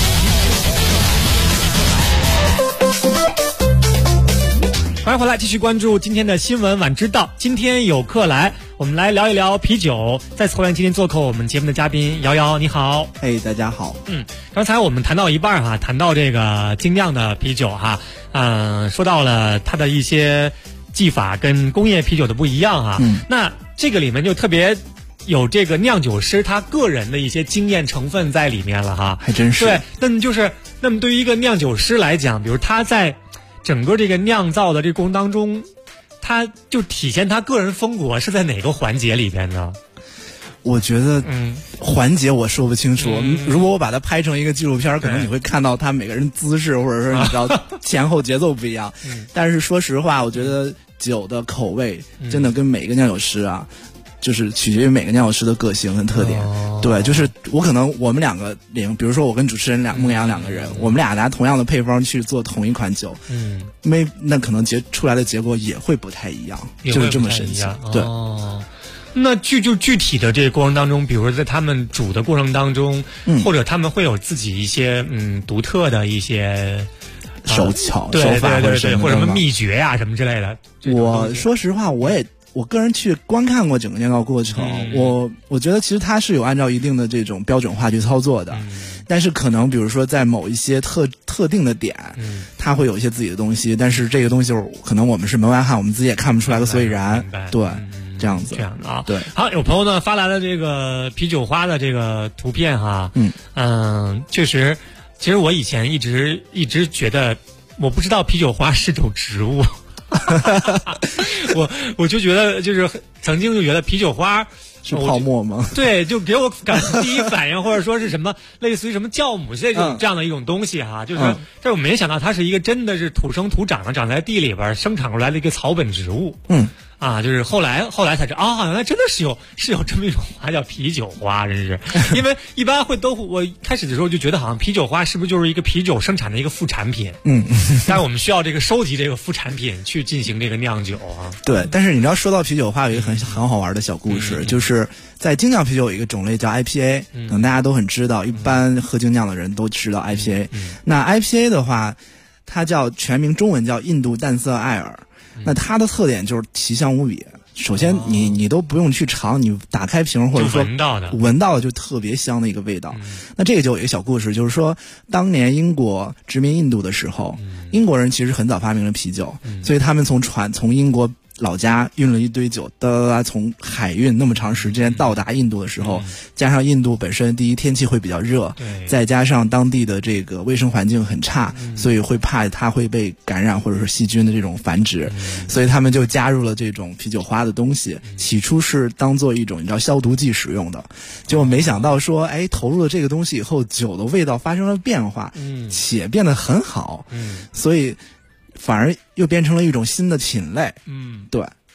欢迎回来，继续关注今天的新闻晚知道。今天有客来，我们来聊一聊啤酒。再次欢迎今天做客我们节目的嘉宾瑶瑶，你好。 大家好。 刚才我们谈到一半哈，谈到这个精酿的啤酒哈，说到了它的一些技法跟工业啤酒的不一样哈。那这个里面就特别有这个酿酒师他个人的一些经验成分在里面了哈。 还真是。 对，那么对于一个酿酒师来讲，比如他在整个这个酿造的这个过程当中，他就体现他个人风格是在哪个环节里边呢？ 我觉得环节我说不清楚。如果我把它拍成一个纪录片，可能你会看到他每个人姿势，或者说你知道前后节奏不一样。但是说实话，我觉得酒的口味真的跟每个酿酒师啊，就是取决于每个酿酒师的个性跟特点。对，就是我们两个比如说我跟主持人孟阳两个人，我们俩拿同样的配方去做同一款酒，那可能出来的结果也会不太一样，就是这么神奇。对。 那具体的这个过程当中，比如说在他们煮的过程当中，或者他们会有自己一些独特的一些手法， 对，或者什么秘诀呀什么之类的。 我说实话，我个人去观看过整个酿造过程，我觉得其实它是有按照一定的这种标准化去操作的，但是可能比如说在某一些特定的点，它会有一些自己的东西，但是这个东西可能我们是门外汉，我们自己也看不出来个所以然。对。这样子啊， 对。 好，有朋友呢发来了这个啤酒花的这个图片哈，确实，其实我以前一直觉得，我不知道啤酒花是种植物，我就觉得就是曾经就觉得啤酒花是泡沫吗？ 对，就给我感觉第一反应或者说是什么类似于什么酵母这样的一种东西哈，就是这我没想到它是一个真的是土生土长的长在地里边生产出来的一个草本植物。就是后来才知道原来真的是有这么一种花叫啤酒花，真是。因为一般我开始的时候就觉得好像啤酒花是不是就是一个啤酒生产的一个副产品？但是我们需要这个收集这个副产品去进行这个酿酒啊。 对，但是你知道说到啤酒花有一个很好玩的小故事，就是在精酿啤酒有一个种类叫 IPA，可能大家都很知道，一般喝精酿的人都知道 IPA。那 IPA 的话，它叫全名中文叫印度淡色艾尔。那它的特点就是奇香无比。首先你都不用去尝，你打开瓶或者说闻到的就特别香的一个味道。那这个就有一个小故事，就是说当年英国殖民印度的时候，英国人其实很早发明了啤酒，所以他们从英国老家运了一堆酒，从海运那么长时间到达印度的时候，加上印度本身第一天气会比较热，再加上当地的这个卫生环境很差，所以会怕它会被感染或者是细菌的这种繁殖，所以他们就加入了这种啤酒花的东西。起初是当做一种你知道消毒剂使用的，结果没想到说投入了这个东西以后，酒的味道发生了变化，且变得很好，所以反而又变成了一种新的品类。对，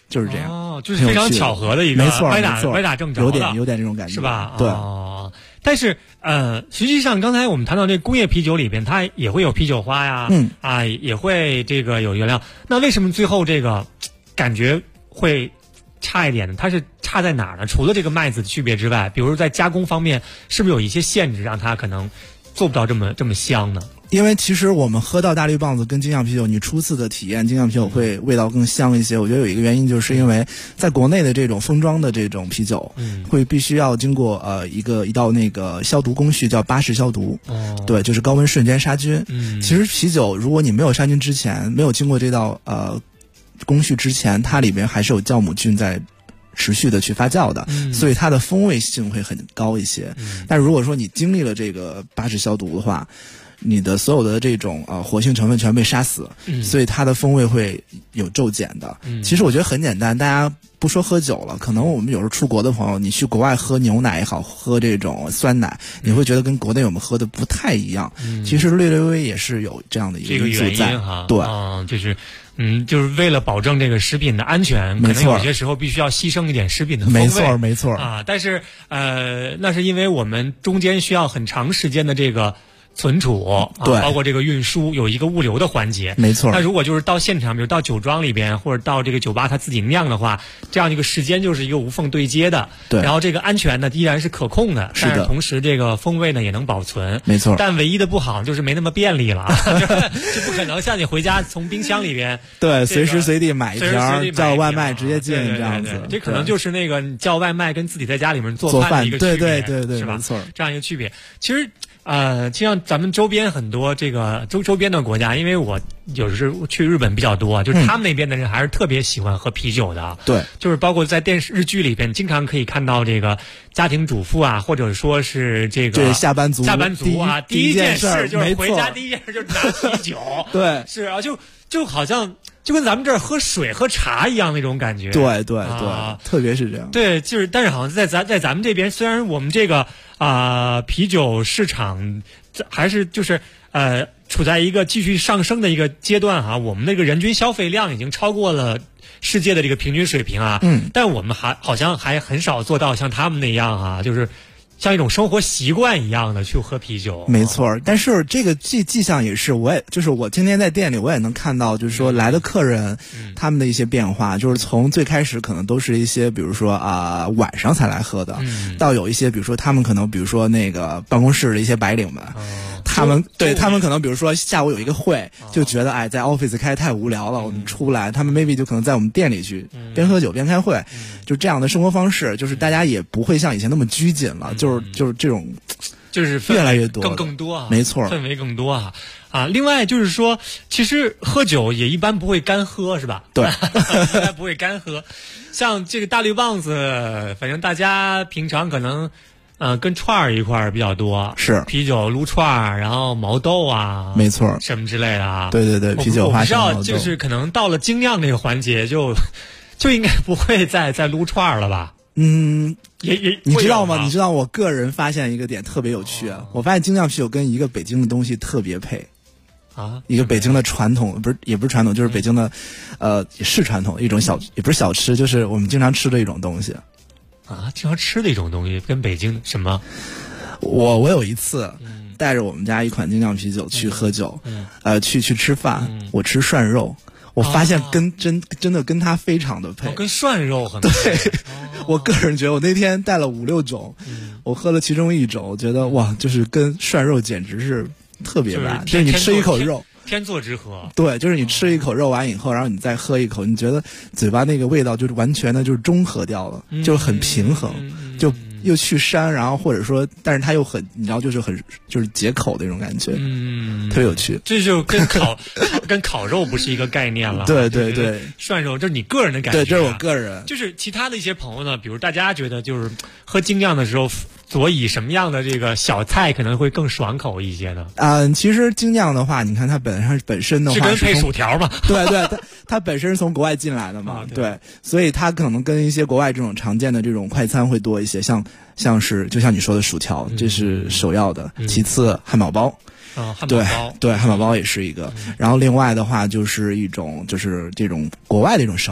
就是这样。 哦，就是非常巧合的一个， 没错， 歪打正着， 有点这种感觉， 是吧？ 对。 哦，但是实际上刚才我们谈到这工业啤酒里边，它也会有啤酒花呀，也会这个有原料。那为什么最后这个感觉会差一点呢？它是差在哪儿呢？除了这个麦子的区别之外，比如在加工方面，是不是有一些限制，让它可能做不到这么香呢？ 因为其实我们喝到大绿棒子跟精酿啤酒，你初次的体验精酿啤酒会味道更香一些。我觉得有一个原因，就是因为在国内的这种封装的这种啤酒，会必须要经过一道那个消毒工序，叫巴氏消毒。对，就是高温瞬间杀菌。其实啤酒如果你没有杀菌之前，没有经过这道工序之前，它里边还是有酵母菌在持续的去发酵的，所以它的风味性会很高一些。但如果说你经历了这个巴氏消毒的话，你的所有的这种活性成分全被杀死，所以它的风味会有骤减的。其实我觉得很简单，大家不说喝酒了，可能我们有时候出国的朋友，你去国外喝牛奶也好，喝这种酸奶，你会觉得跟国内我们喝的不太一样。其实略微也是有这样的一个原因哈。对， 就是为了保证这个食品的安全，可能有些时候必须要牺牲一点食品的风味。 没错啊。但是那是因为我们中间需要很长时间的这个存储， 对， 包括这个运输，有一个物流的环节。 没错。 那如果就是到现场，比如到酒庄里边，或者到这个酒吧他自己酿的话，这样一个时间就是一个无缝对接的。 对。 然后这个安全呢依然是可控的，但是同时这个风味呢也能保存。 没错。 但唯一的不好就是没那么便利了，就不可能像你回家从冰箱里边对随时随地买一瓶，叫外卖直接进这样子。 这可能就是那个你叫外卖跟自己在家里面做饭的一个区别， 对， 是吧？ 没错， 这样一个区别。其实就像咱们周边很多这个周边的国家，因为我有时候去日本比较多，就是他们那边的人还是特别喜欢喝啤酒的。 对， 就是包括在电视日剧里边，经常可以看到这个家庭主妇啊，或者说是这个下班族啊，第一件事就是回家，第一件事就是拿啤酒。 对， 是啊，就好像就跟咱们这儿喝水喝茶一样那种感觉。 对，特别是这样。 对，就是但是好像在咱们这边，虽然我们这个啤酒市场还是就是处在一个继续上升的一个阶段哈，我们那个人均消费量已经超过了世界的这个平均水平啊。但我们好像还很少做到像他们那样啊，就是像一种生活习惯一样的去喝啤酒。 没错，但是这个迹象也是，就是我今天在店里我也能看到，就是说来的客人他们的一些变化，就是从最开始可能都是一些比如说晚上才来喝的，到有一些比如说他们可能比如说那个办公室的一些白领们，他们可能比如说下午有一个会，就觉得在 office 开太无聊了，我们出不来，他们 maybe 就可能在我们店里去边喝酒边开会，就这样的生活方式，就是大家也不会像以前那么拘谨了，就是这种， 就是越来越多， 更多啊， 没错， 氛围更多啊。另外就是说，其实喝酒也一般不会干喝，是吧？ 对， 一般不会干喝。像这个大绿棒子，反正大家平常可能跟串儿一块儿比较多， 是啤酒撸串儿，然后毛豆啊， 没错， 什么之类的啊。 对，啤酒花生毛豆。 我不知道，就是可能到了精酿这个环节，就应该不会再撸串儿了吧？也你知道吗？你知道我个人发现一个点特别有趣，我发现精酿啤酒跟一个北京的东西特别配啊， 一个北京的传统，也不是传统，就是北京的是传统一种也不是小吃，就是我们经常吃的一种东西啊，经常吃的一种东西跟北京什么？ 我有一次带着我们家一款精酿啤酒去喝酒，去吃饭，我吃涮肉。我发现真的跟它非常的配， 跟涮肉很配。对，我个人觉得我那天带了5-6种，我喝了其中1种，我觉得哇，就是跟涮肉简直是特别搭，就是你吃一口肉。 天作之合。 对，就是你吃一口肉完以后，然后你再喝一口，你觉得嘴巴那个味道就是完全的就是中和掉了，就是很平衡，就又去膻，然后或者说，但是它又很，你知道，就是解口的那种感觉，特别有趣。 这就跟烤肉不是一个概念了。 对， 涮肉这是你个人的感觉。 对，这是我个人。 就是其他的一些朋友呢，比如大家觉得就是喝精酿的时候，所以什么样的这个小菜可能会更爽口一些呢？ 其实精酿的话，你看它本身的话是跟配薯条嘛？ 对，它本身是从国外进来的嘛，对，所以它可能跟一些国外这种常见的这种快餐会多一些，像是就像你说的薯条，这是首要的，其次汉堡包。 汉堡包对，汉堡包也是一个。然后另外的话就是一种就是这种国外的一种烧烤。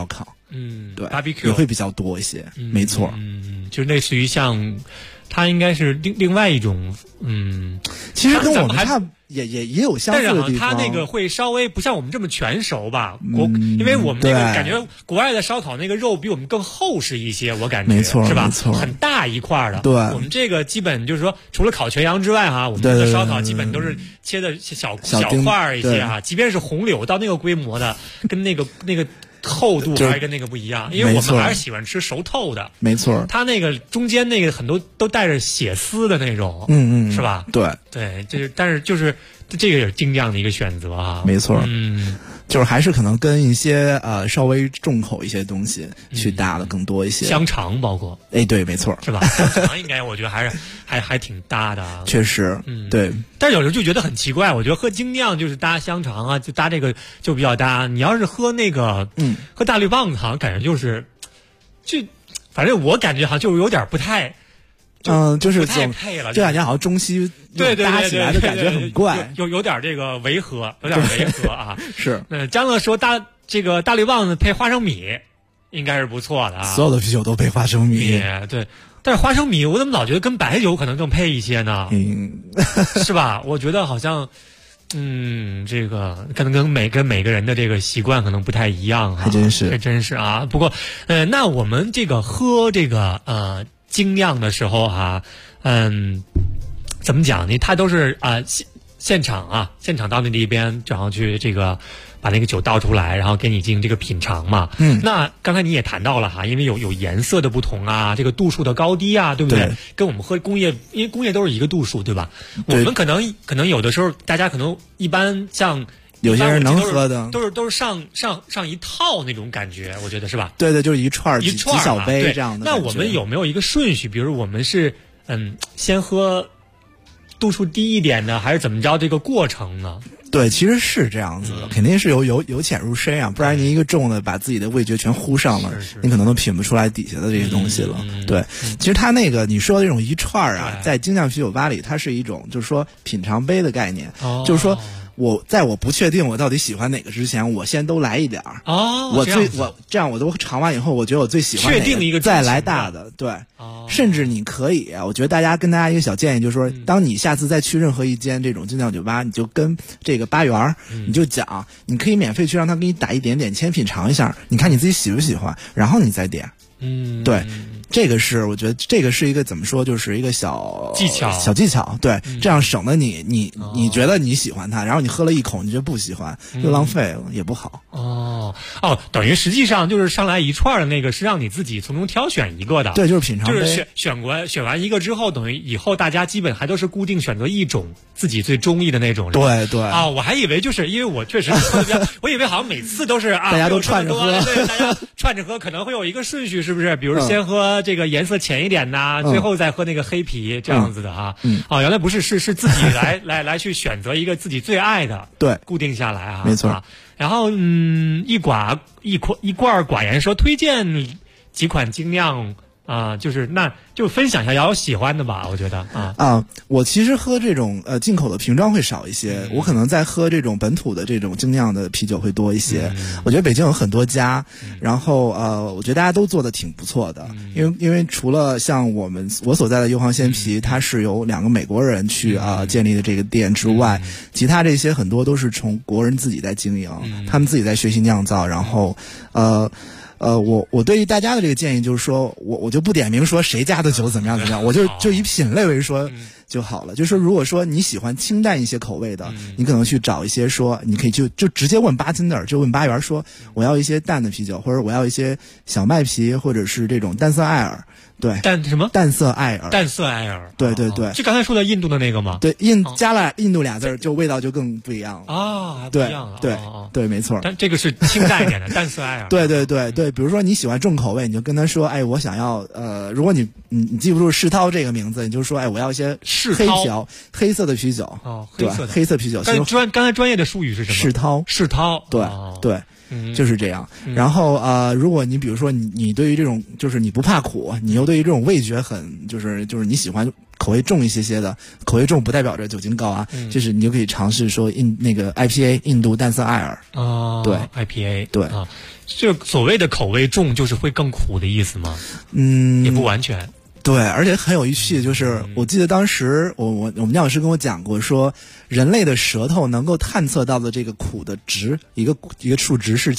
对 barbecue 也会比较多一些，没错， 就类似于像，它应该是另外一种， 其实跟我们也有相似的地方， 但是它那个会稍微不像我们这么全熟吧？因为我们那个感觉国外的烧烤那个肉比我们更厚实一些，我感觉没错， 是吧？ 没错， 很大一块的。 对， 我们这个基本就是说，除了烤全羊之外哈，我们的烧烤基本都是切的小块一些哈，即便是红柳到那个规模的，跟那个厚度还是跟那个不一样，因为我们还是喜欢吃熟透的。 没错， 它那个中间那个很多都带着血丝的那种，是吧？对，但是就是这个也是精酿的一个选择啊。 没错，就是还是可能跟一些稍微重口一些东西去搭的更多一些， 香肠包括， 对，没错， 是吧？香肠应该我觉得还挺搭的啊。 确实，对。 但是有时候就觉得很奇怪，我觉得喝精酿就是搭香肠啊，就搭这个就比较搭。你要是喝那个，喝大绿棒子，好像感觉就反正我感觉好像就有点不太。 就是不太配了， 这两年好像中西搭起来的感觉很怪， 有点这个违和，啊。 是， 张乐说这个大绿棒子配花生米应该是不错的啊。 所有的啤酒都配花生米， 对。但是花生米我怎么老觉得跟白酒可能更配一些呢？是吧？我觉得好像。这个可能跟每个人的这个习惯可能不太一样， 还真是啊。不过，那我们这个喝这个精酿的时候啊，怎么讲呢？它都是现场到那里边，然后去这个把那个酒倒出来，然后给你进行这个品尝嘛。那刚才你也谈到了哈，因为有颜色的不同啊，这个度数的高低啊，对不对？跟我们喝工业，因为工业都是一个度数，对吧？我们可能有的时候，大家可能一般像有些人能喝的， 都是上一套那种感觉，我觉得是吧？ 对，就是一串几小杯这样的。 那我们有没有一个顺序？比如我们是先喝度数低一点的，还是怎么着？这个过程呢？ 对，其实是这样子的，肯定是由浅入深啊，不然你一个重的把自己的味觉全呼上了，你可能都品不出来底下的这些东西了。对，其实它那个你说的这种一串啊，在精酿啤酒吧里，它是一种就是说品尝杯的概念，就是说。在我不确定我到底喜欢哪个之前，我先都来一点儿。我这样我都尝完以后，我觉得我最喜欢哪个， 确定一个再来大的。对，甚至你可以我觉得大家一个小建议就是说，当你下次再去任何一间这种精酿酒吧，你就跟这个吧员你就讲，你可以免费去让他给你打一点点签品尝一下，你看你自己喜不喜欢，然后你再点。对，这个是我觉得这个是一个怎么说，就是一个小技巧，对，这样省得你觉得你喜欢它，然后你喝了一口你觉得不喜欢，又浪费了，也不好。 等于实际上就是上来一串的那个是让你自己从中挑选一个的， 对，就是品尝杯， 就是选完一个之后，等于以后大家基本还都是固定选择一种自己最中意的那种。 对我还以为就是因为我确实我以为好像每次都是大家都串着喝， 对，大家串着喝可能会有一个顺序，是不是？比如先喝这个颜色浅一点的，最后再喝那个黑啤这样子的啊。原来不是，是自己来去选择一个自己最爱的， 对， 固定下来啊， 没错。 然后一罐寡言说推荐几款精酿就是那就分享一下瑶瑶喜欢的吧，我觉得我其实喝这种进口的瓶装会少一些，我可能在喝这种本土的这种精酿的啤酒会多一些。我觉得北京有很多家，然后我觉得大家都做的挺不错的，因为除了像我所在的优皇鲜啤，它是由2个美国人去建立的这个店之外，其他这些很多都是从国人自己在经营，他们自己在学习酿造，然后我对于大家的这个建议就是说，我就不点名说谁家的酒怎么样，我就以品类为说就好了。就是说，如果说你喜欢清淡一些口味的，你可能去找一些说，你可以就直接问bartender，就问吧员说，我要一些淡的啤酒，或者我要一些小麦啤，或者是这种淡色艾尔。对，淡色艾尔，对， 是刚才说的印度的那个吗？ 对，加了印度俩字，就味道就更不一样了不一样了。 对，没错。 但这个是清淡一点的淡色艾尔。 对，比如说你喜欢重口味，你就跟他说，我想要如果你记不住世涛这个名字，你就说，我要一些黑色的啤酒。对，黑色啤酒。 刚才专业的术语是什么？世涛。 对。就是这样。然后如果你比如说你对于这种就是你不怕苦，你又对于这种味觉很就是你喜欢口味重一些的，口味重不代表着酒精高啊，就是你就可以尝试说那个 IPA 印度淡色艾尔对 IPA 对啊，这所谓的口味重就是会更苦的意思吗？也不完全。 对，而且很有趣，就是我记得当时我们廖老师跟我讲过，说人类的舌头能够探测到的这个苦的值，一个数值是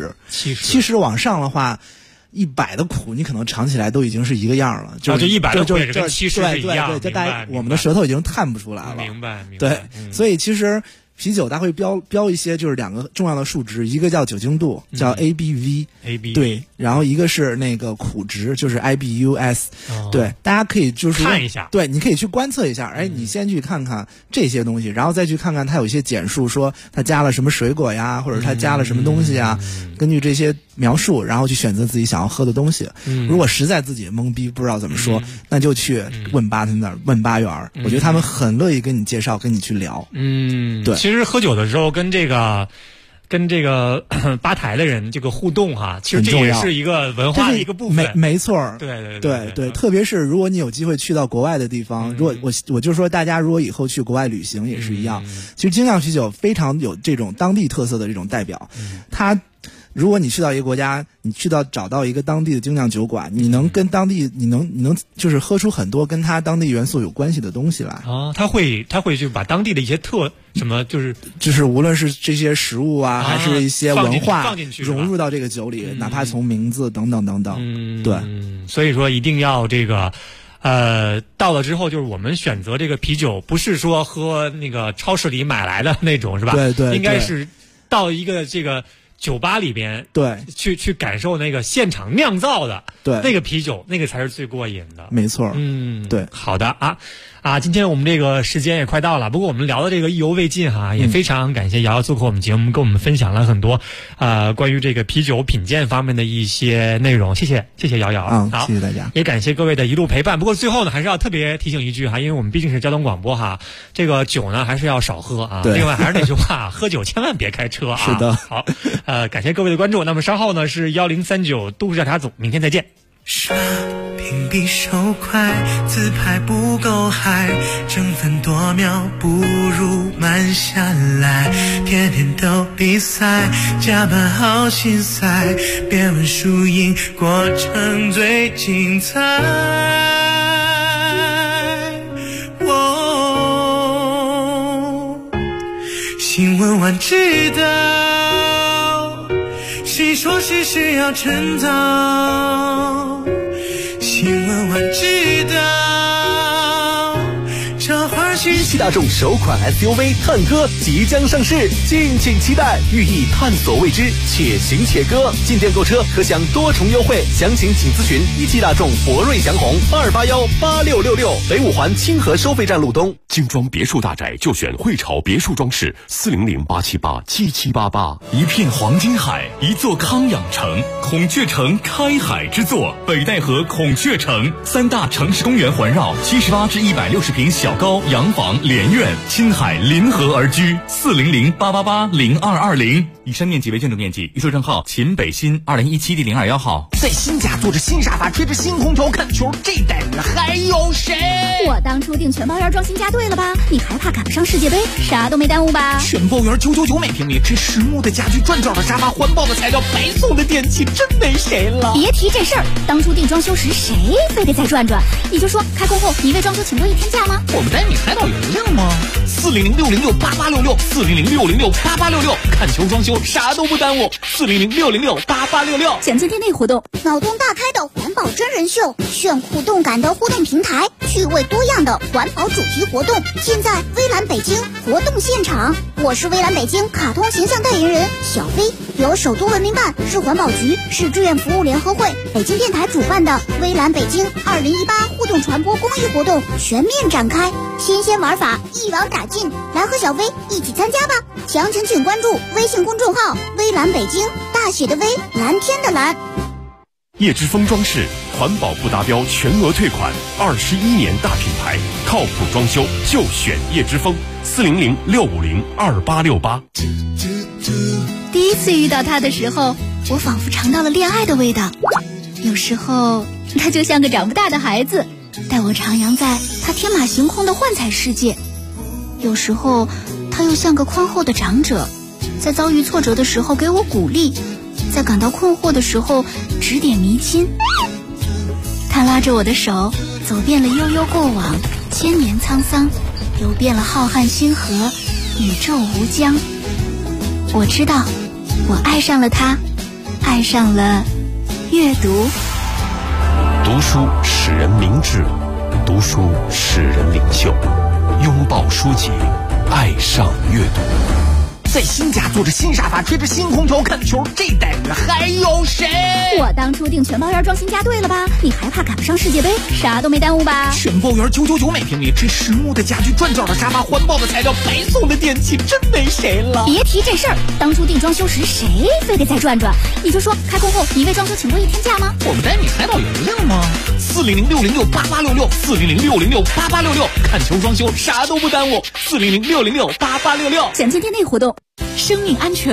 70往上的话，100的苦你可能尝起来都已经是一个样了， 就100的苦也是跟70是一样， 对，大家我们的舌头已经探不出来了， 明白。 对，所以其实啤酒它会标一些就是2个重要的数值，一个叫酒精度，叫 ABV， 对，然后一个是那个苦值，就是 IBUS，对，大家可以就是看一下， 对，你可以去观测一下，你先去看看这些东西，然后再去看看它有一些简述，说它加了什么水果呀，或者它加了什么东西呀，根据这些描述，然后去选择自己想要喝的东西。如果实在自己懵逼不知道怎么说，那就去问bartender，问吧员，我觉得他们很乐意跟你介绍，跟你去聊。对。 其实喝酒的时候跟这个吧台的人这个互动哈，其实这也是一个文化的一个部分。 没错。 对， 特别是如果你有机会去到国外的地方，如果我就说大家如果以后去国外旅行也是一样，其实精酿啤酒非常有这种当地特色的这种代表，如果你去到一个国家，你找到一个当地的精酿酒馆，你能跟当地你能就是喝出很多跟它当地元素有关系的东西来啊。他会去把当地的一些什么就是无论是这些食物啊，还是一些文化融入到这个酒里，哪怕从名字等等等等。对， 所以说一定要这个。到了之后，就是我们选择这个啤酒，不是说喝那个超市里买来的那种，是吧？ 对， 应该是到一个这个酒吧里边， 对， 去感受那个现场酿造的， 对， 那个啤酒，那个才是最过瘾的。 没错，对， 好的啊，今天我们这个时间也快到了，不过我们聊的这个意犹未尽哈，也非常感谢瑶瑶做客我们节目，跟我们分享了很多关于这个啤酒品鉴方面的一些内容，谢谢瑶瑶好， 谢谢大家， 也感谢各位的一路陪伴。不过最后呢，还是要特别提醒一句哈，因为我们毕竟是交通广播哈，这个酒呢还是要少喝啊。另外还是那句话，喝酒千万别开车啊。 是的， 好，感谢各位的关注。那么稍后呢是1039都市调查组，明天再见。 刷屏比手快，自拍不够嗨，争分夺秒不如慢下来，天天都比赛，加班好心塞，别问输赢，过程最精彩。新闻晚知道，谁说事事要趁早？新闻晚知道，这花絮。 一汽大众首款 SUV 探歌即将上市，敬请期待，寓意探索未知，且行且歌。进店购车可享多重优惠，详情请咨询一汽大众博瑞祥宏2818666，北五环清河收费站路东。 精装别墅大宅就选汇潮别墅装饰，400-878-7788。 一片黄金海，一座康养城，孔雀城开海之作，北戴河孔雀城，3大城市公园环绕，78至160平小高洋房连院，亲海临河而居，400-888-0220。以上面积为建筑面积，预售证号秦北新2017第021号。 在新家坐着新沙发，吹着新空调看球，这待遇还有谁？ 我当初订全包园装新家对了吧？你还怕赶不上世界杯？啥都没耽误吧？ 全包园999每平米，这实木的家具，转角的沙发，环保的材料，白送的电器，真没谁了。 别提这事儿，当初订装修时谁非得再转转？你就说开工后你为装修请多1天假吗？ 我们带你海岛邮令吗？400-606-8866，400-606-8866，看球装修啥都不耽误，400-606-8866。 详情店内活动， 脑洞大开的环保真人秀，炫酷动感的互动平台，趣味多样的环保主题活动，尽在微蓝北京活动现场。我是微蓝北京卡通形象代言人小飞，由首都文明办、市环保局、市志愿服务联合会、北京电台主办的微蓝北京2018互动传播公益活动全面展开，新鲜玩法一网打尽，来和小飞一起参加吧！详情请关注微信公众号微蓝北京，大写的微，蓝天的蓝。 叶之峰装饰环保不达标全额退款，21年大品牌，靠谱装修就选叶之峰，400-650-2868。 第一次遇到他的时候，我仿佛尝到了恋爱的味道。有时候他就像个长不大的孩子， 带我徜徉在他天马行空的幻彩世界。有时候他又像个宽厚的长者，在遭遇挫折的时候给我鼓励，在感到困惑的时候指点迷津。他拉着我的手，走遍了悠悠过往，千年沧桑，游遍了浩瀚星河，宇宙无疆。我知道，我爱上了他，爱上了阅读。 读书使人明智，读书使人领袖。拥抱书籍，爱上阅读。 在新家坐着新沙发，吹着新空调看球，这待遇还有谁？ 我当初订全包园装新家对了吧？你还怕赶不上世界杯？啥都没耽误吧？ 全包园999每平米，这实木的家具，转角的沙发，环保的材料，白送的电器，真没谁了。 别提这事儿，当初订装修时谁非得再转转？你就说开工后你为装修请过1天假吗？ 我们带你海岛邮令吗？400-606-8866，400-606-8866，看球装修啥都不耽误，400-606-8866。 详情店内活动。 生命安全